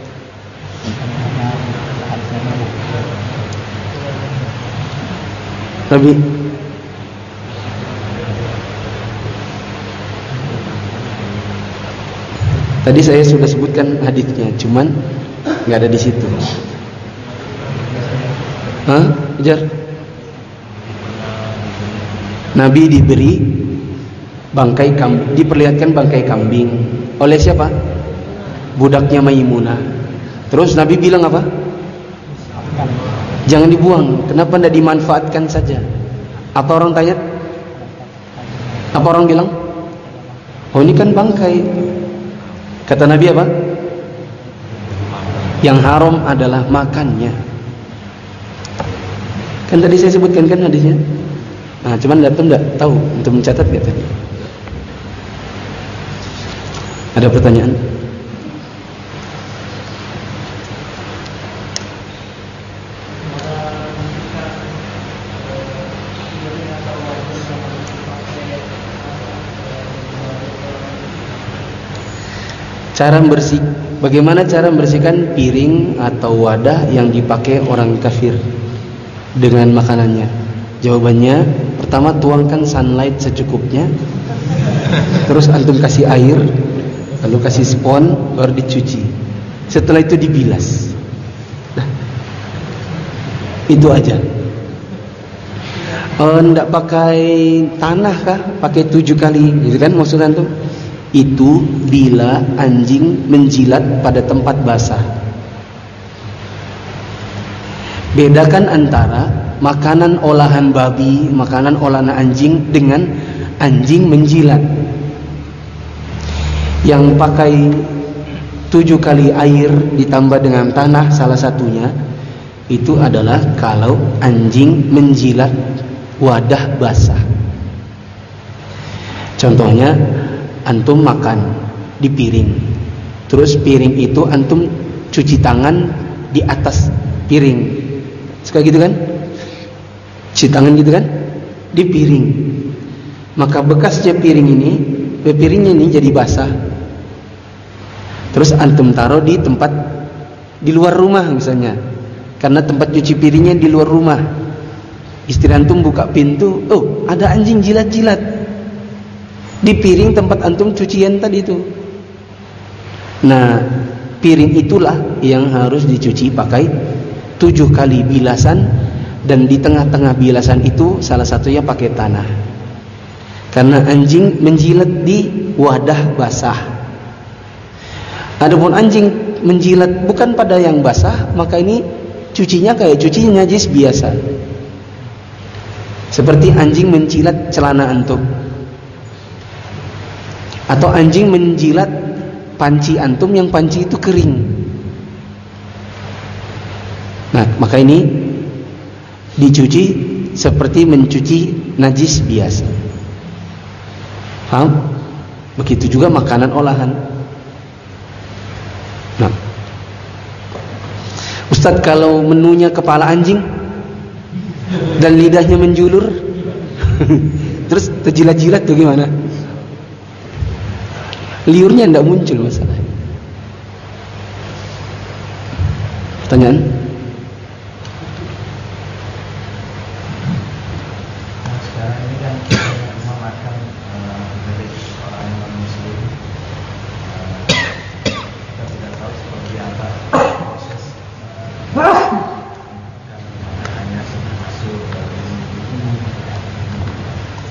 Speaker 1: Nabi tadi saya sudah sebutkan hadisnya, cuman nggak ada di situ. Hah? Ujar. Nabi diberi bangkai kambing, diperlihatkan bangkai kambing oleh siapa? Budaknya Maimunah. Terus Nabi bilang apa? Jangan dibuang. Kenapa tidak dimanfaatkan saja? Apa orang tanya? Apa orang bilang? Oh, ini kan bangkai. Kata Nabi apa? Yang haram adalah makannya. Kan tadi saya sebutkan kan hadisnya. Nah, cuman datang tidak tahu untuk mencatat nggak tadi? Ada pertanyaan? Cara bersih, bagaimana cara membersihkan piring atau wadah yang dipakai orang kafir dengan makanannya? Jawabannya, pertama tuangkan sunlight secukupnya, terus antum kasih air, lalu kasih spon, baru dicuci. Setelah itu dibilas. Nah, itu aja. Oh, enggak pakai tanah kah? Pakai tujuh kali, gitu kan maksud antum? Itu bila anjing menjilat pada tempat basah. Bedakan antara makanan olahan babi, makanan olahan anjing dengan anjing menjilat. Yang pakai tujuh kali air ditambah dengan tanah salah satunya, itu adalah kalau anjing menjilat wadah basah. Contohnya, antum makan di piring, terus piring itu antum cuci tangan di atas piring, suka gitu kan? Cuci tangan gitu kan? Di piring. Maka bekasnya piring ini, piringnya ini jadi basah. Terus antum taruh di tempat di luar rumah misalnya, karena tempat cuci piringnya di luar rumah. Istri antum buka pintu, oh ada anjing jilat-jilat di piring tempat antum cucian tadi itu. Nah, piring itulah yang harus dicuci pakai tujuh kali bilasan, dan di tengah-tengah bilasan itu salah satunya pakai tanah. Karena anjing menjilat di wadah basah. Adapun anjing menjilat bukan pada yang basah, maka ini cucinya kayak cuci najis biasa. Seperti anjing menjilat celana antum, atau anjing menjilat panci antum yang panci itu kering. Nah, maka ini dicuci seperti mencuci najis biasa. Paham? Begitu juga makanan olahan. Nah, Ustadz, kalau menunya kepala anjing dan lidahnya menjulur terus terjilat-jilat tuh gimana? Liurnya tidak muncul masalahnya. Pertanyaan?
Speaker 3: Sekarang ini kan kita makan dari orang non muslim, kita tidak tahu seperti apa proses makannya sebelum masuk.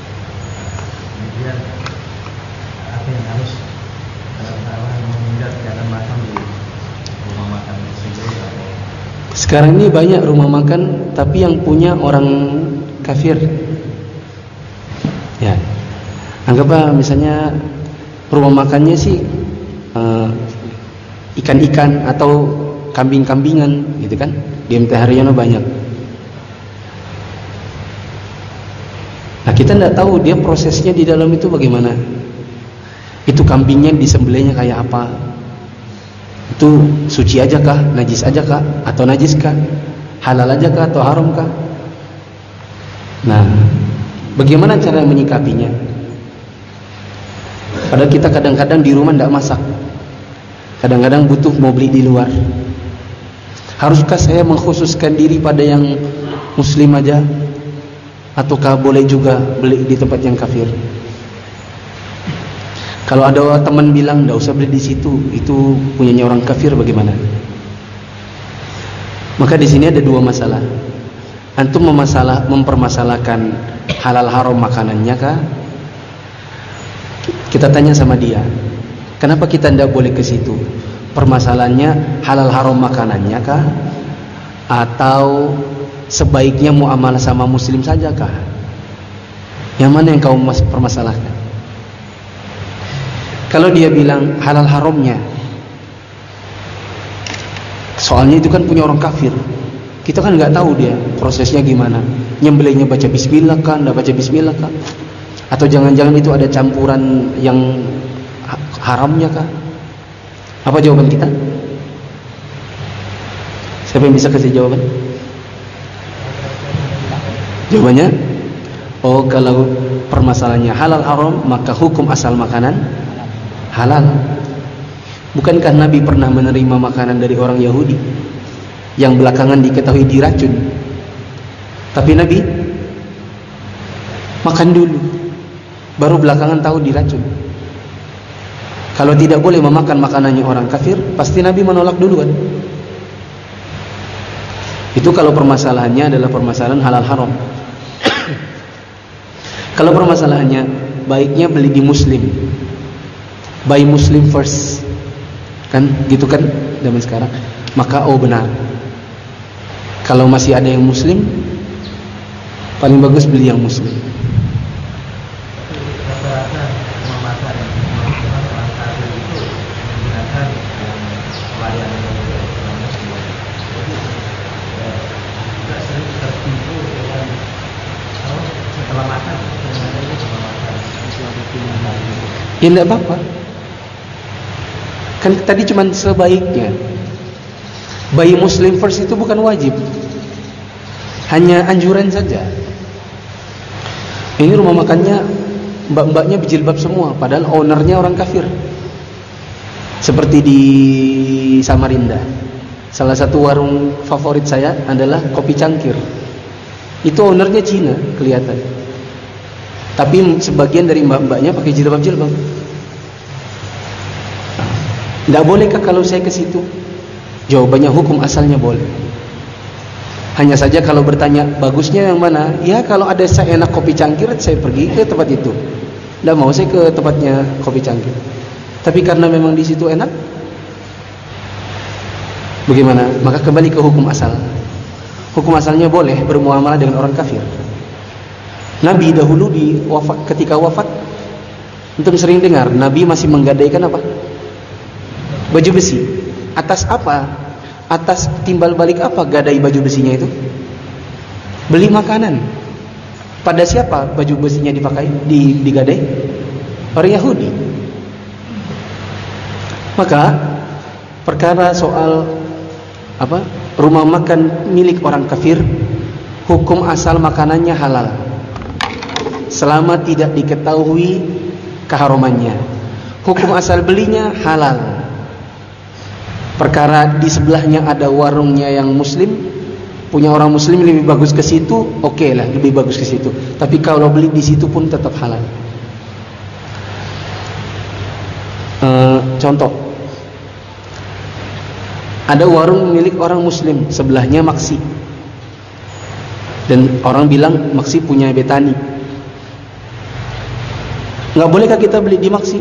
Speaker 4: Sekarang ini banyak rumah makan tapi yang punya orang kafir. Ya, anggaplah misalnya rumah makannya sih uh, ikan-ikan atau kambing-kambingan gitu kan. Di M T Haryono banyak. Nah, kita tidak tahu dia prosesnya di dalam itu bagaimana. Itu kambingnya disembelihnya kayak apa? Itu suci aja kah, najis aja kah, atau najis kah, halal aja kah atau haram kah? Nah, bagaimana cara menyikapinya? Padahal kita kadang-kadang di rumah tidak masak, kadang-kadang butuh mau beli di luar. Haruskah saya mengkhususkan diri pada yang muslim aja, ataukah boleh juga beli di tempat yang kafir? Kalau ada teman bilang, tidak usah beli di situ, itu punyanya orang kafir, bagaimana? Maka di sini ada dua masalah. Antum memasalah, mempermasalahkan halal haram makanannya kah? Kita tanya sama dia, kenapa kita tidak boleh ke situ? Permasalahannya halal haram makanannya kah? Atau sebaiknya muamalah sama muslim saja kah? Yang mana yang kau permasalahkan? Kalau dia bilang halal haramnya, soalnya itu kan punya orang kafir, kita kan nggak tahu dia prosesnya gimana. Nyembelihnya baca bismillah kan, nggak baca bismillah kan? Atau jangan-jangan itu ada campuran yang haramnya kah? Apa jawaban kita? Siapa yang bisa kasih jawaban? Jawabannya, oh kalau permasalahannya halal haram, maka hukum asal makanan halal. Bukankah Nabi pernah menerima makanan dari orang Yahudi yang belakangan diketahui diracun? Tapi Nabi makan dulu, baru belakangan tahu diracun. Kalau tidak boleh memakan makanannya orang kafir, pasti Nabi menolak duluan. Itu kalau permasalahannya adalah permasalahan halal haram. Kalau permasalahannya baiknya beli di muslim, buy muslim first, kan gitu kan zaman sekarang, maka oh benar. Kalau masih ada yang muslim, paling bagus beli yang muslim.
Speaker 3: Rata-rata rumah makan orang kafir itu menggunakan pelayanan itu tidak sering tertipu dengan setelah makan ternyata itu setelah makan sesuatu pilihan.
Speaker 4: Ya tidak apa-apa. Kan tadi cuma sebaiknya. Buy muslim first itu bukan wajib, hanya anjuran saja. Ini rumah makannya mbak-mbaknya berjilbab semua, padahal ownernya orang kafir. Seperti di Samarinda, salah satu warung favorit saya adalah Kopi Cangkir. Itu ownernya Cina kelihatan, tapi sebagian dari mbak-mbaknya pakai jilbab-jilbab. Tidak bolehkah kalau saya ke situ? Jawabannya hukum asalnya boleh. Hanya saja kalau bertanya bagusnya yang mana? Ya kalau ada saya enak Kopi Cangkir, saya pergi ke tempat itu. Tidak mau saya ke tempatnya Kopi Cangkir. Tapi karena memang di situ enak, bagaimana? Maka kembali ke hukum asal. Hukum asalnya boleh bermuamalah dengan orang kafir. Nabi dahulu di wafat, ketika wafat, antum sering dengar Nabi masih menggadaikan apa? Baju besi. Atas apa? Atas timbal balik apa gadai baju besinya itu? Beli makanan. Pada siapa baju besinya dipakai, di, digadai? Orang Yahudi. Maka perkara soal apa? Rumah makan milik orang kafir, hukum asal makanannya halal. Selama tidak diketahui keharamannya. Hukum asal belinya halal. Perkara di sebelahnya ada warungnya yang muslim, punya orang muslim lebih bagus ke situ, oke okay lah, lebih bagus ke situ. Tapi kalau beli di situ pun tetap halal. E, contoh, ada warung milik orang muslim, sebelahnya Maksi, dan orang bilang Maksi punya Betani. Nggak bolehkah kita beli di Maksi?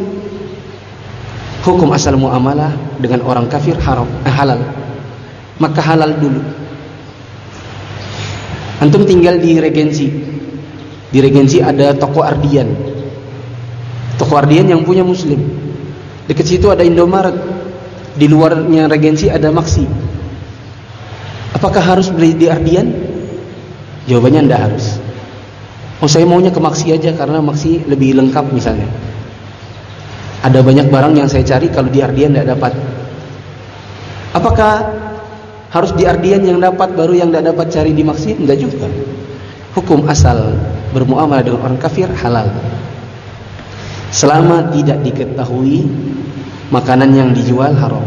Speaker 4: Hukum asal muamalah dengan orang kafir haram, eh, halal. Maka halal dulu. Antum tinggal di Regensi. Di Regensi ada toko Ardian. Toko Ardian yang punya Muslim. Dekat situ ada Indomaret. Di luarnya Regensi ada Maxi. Apakah harus beli di Ardian? Jawabannya tidak harus. Oh, saya maunya ke Maxi aja karena Maxi lebih lengkap misalnya. Ada banyak barang yang saya cari kalau di Ardian tidak dapat. Apakah harus di Ardian yang dapat baru yang tidak dapat cari di Maxi? Tidak juga. Hukum asal bermuamalah dengan orang kafir halal. Selama tidak diketahui makanan yang dijual haram.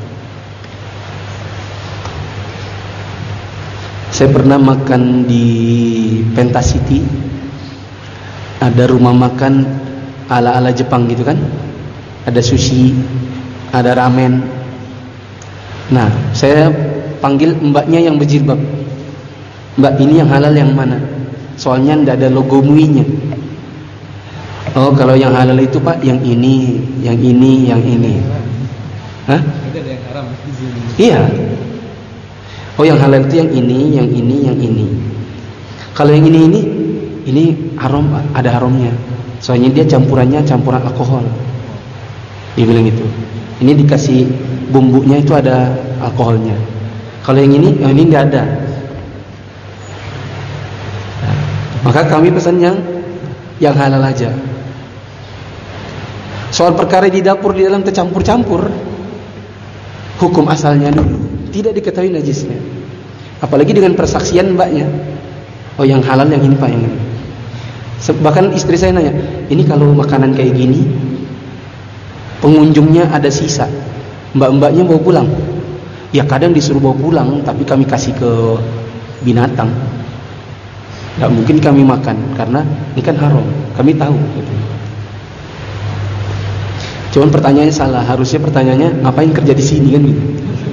Speaker 4: Saya pernah makan di Pentasiti. Ada rumah makan ala-ala Jepang gitu kan. Ada sushi, ada ramen. Nah, saya panggil mbaknya yang berjilbab. Mbak, ini yang halal yang mana? Soalnya tidak ada logo M U I-nya. Oh, kalau yang halal itu Pak, yang ini, yang ini, yang ini. Hah?
Speaker 3: Ada yang haram di sini.
Speaker 4: Iya. Oh, yang halal itu yang ini, yang ini, yang ini. Kalau yang ini ini, ini haram, ada haramnya. Soalnya dia campurannya campuran alkohol. Dia bilang gitu. Ini dikasih bumbunya itu ada alkoholnya. Kalau yang ini, yang ini nggak ada. Nah, maka kami pesan yang yang halal aja. Soal perkara di dapur di dalam tercampur-campur, hukum asalnya dulu tidak diketahui najisnya. Apalagi dengan persaksian mbaknya. Oh, yang halal yang ini Pak, yang ini. Bahkan istri saya nanya, ini kalau makanan kayak gini, pengunjungnya ada sisa, mbak-mbaknya bawa pulang. Ya kadang disuruh bawa pulang, tapi kami kasih ke binatang. Gak mungkin kami makan, karena ini kan haram. Kami tahu. Gitu. Cuman pertanyaannya salah. Harusnya pertanyaannya, ngapain kerja di sini kan gitu.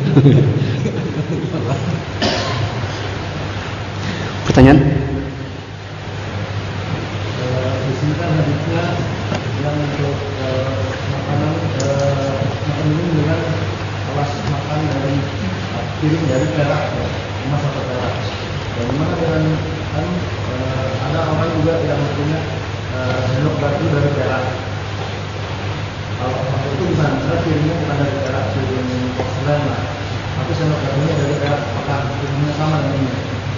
Speaker 4: Pertanyaan?
Speaker 3: Di sini kan hadisnya yang untuk makanan makan minum dengan alas makan dari piring dari perak, emas atau perak. Bagaimana dengan kan ada orang juga yang punya sendok batu dari perak. Kalau itu bisa misalnya piringnya bukan dari perak, piring porselen lah, tapi sendok batunya dari perak, maka piringnya sama dengan ini.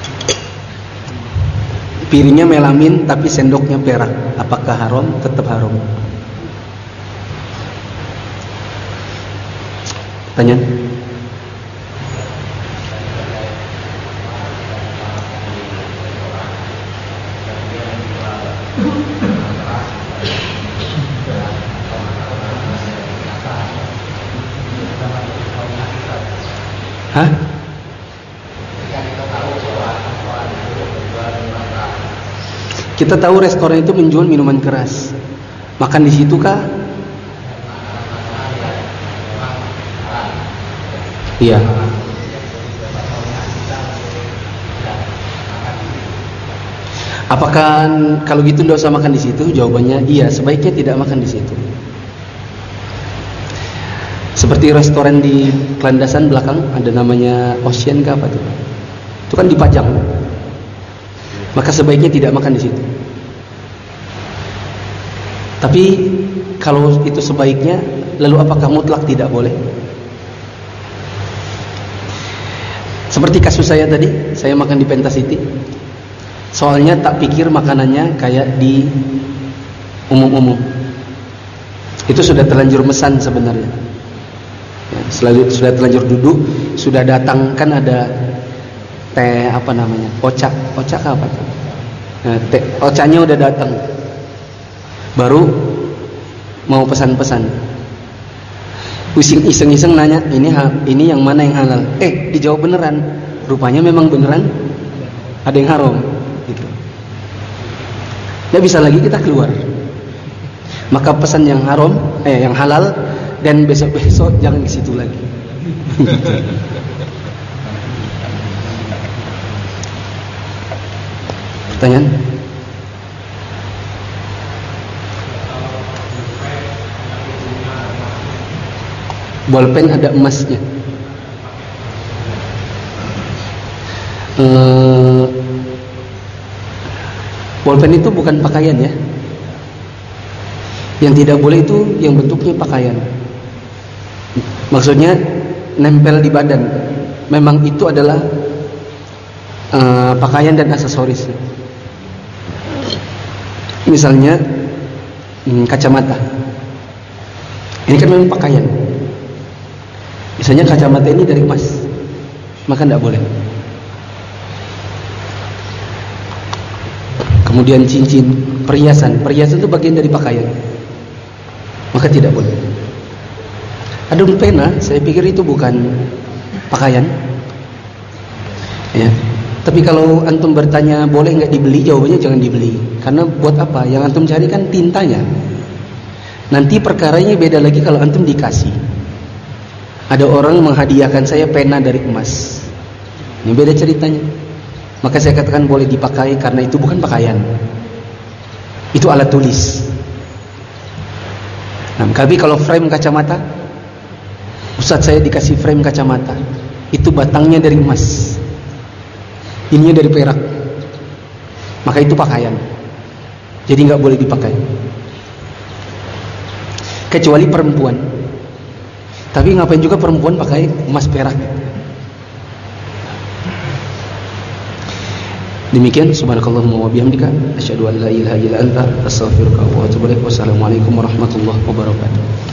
Speaker 4: Piringnya melamin tapi sendoknya perak. Apakah haram? Tetap haram. Tanya. Hah? Kita tahu restoran itu menjual minuman keras. Makan di situ kah? Iya. Apakah kalau gitu tidak usah makan di situ? Jawabannya iya, sebaiknya tidak makan di situ. Seperti restoran di Kelandasan belakang ada namanya Ocean kah apa tuh? Itu kan dipajang. Maka sebaiknya tidak makan di situ. Tapi kalau itu sebaiknya, lalu apakah mutlak tidak boleh? Seperti kasus saya tadi, saya makan di Pentasiti. Soalnya tak pikir makanannya kayak di umum-umum. Itu sudah terlanjur mesan sebenarnya. Ya, selalu sudah terlanjur duduk, sudah datang kan ada teh apa namanya, ocak, ocak apa tuh? Nah, teh ocaknya udah datang, baru mau pesan-pesan. Iseng-iseng nanya, ini ini yang mana yang halal? Eh, dijawab beneran. Rupanya memang beneran ada yang haram. Gitu. Nggak bisa lagi kita keluar. Maka pesan yang haram, eh yang halal, dan besok-besok jangan ke situ lagi. Pertanyaan? Bolpen ada emasnya. Uh, Bolpen itu bukan pakaian ya. Yang tidak boleh itu yang bentuknya pakaian. Maksudnya nempel di badan. Memang itu adalah uh, pakaian dan aksesoris. Misalnya hmm, kacamata. Ini kan memang pakaian. Misalnya kacamata ini dari emas, maka tidak boleh. Kemudian cincin, perhiasan. Perhiasan itu bagian dari pakaian, maka tidak boleh. Adun pena, saya pikir itu bukan pakaian. Ya. Tapi kalau antum bertanya boleh nggak dibeli, jawabannya jangan dibeli. Karena buat apa? Yang antum cari kan tintanya. Nanti perkaranya beda lagi kalau antum dikasih. Ada orang menghadiahkan saya pena dari emas. Ini beda ceritanya. Maka saya katakan boleh dipakai karena itu bukan pakaian. Itu alat tulis. Nah, tapi kalau frame kacamata, Ustadz saya dikasih frame kacamata, itu batangnya dari emas, ininya dari perak, maka itu pakaian. Jadi nggak boleh dipakai. Kecuali perempuan. Tapi ngapain juga perempuan pakai emas perak? Demikian, subhanakallahumma wa bihamdika asyhadu an la ilaha illa anta astaghfiruka wa atubu ilaik. Wassalamualaikum warahmatullahi wabarakatuh.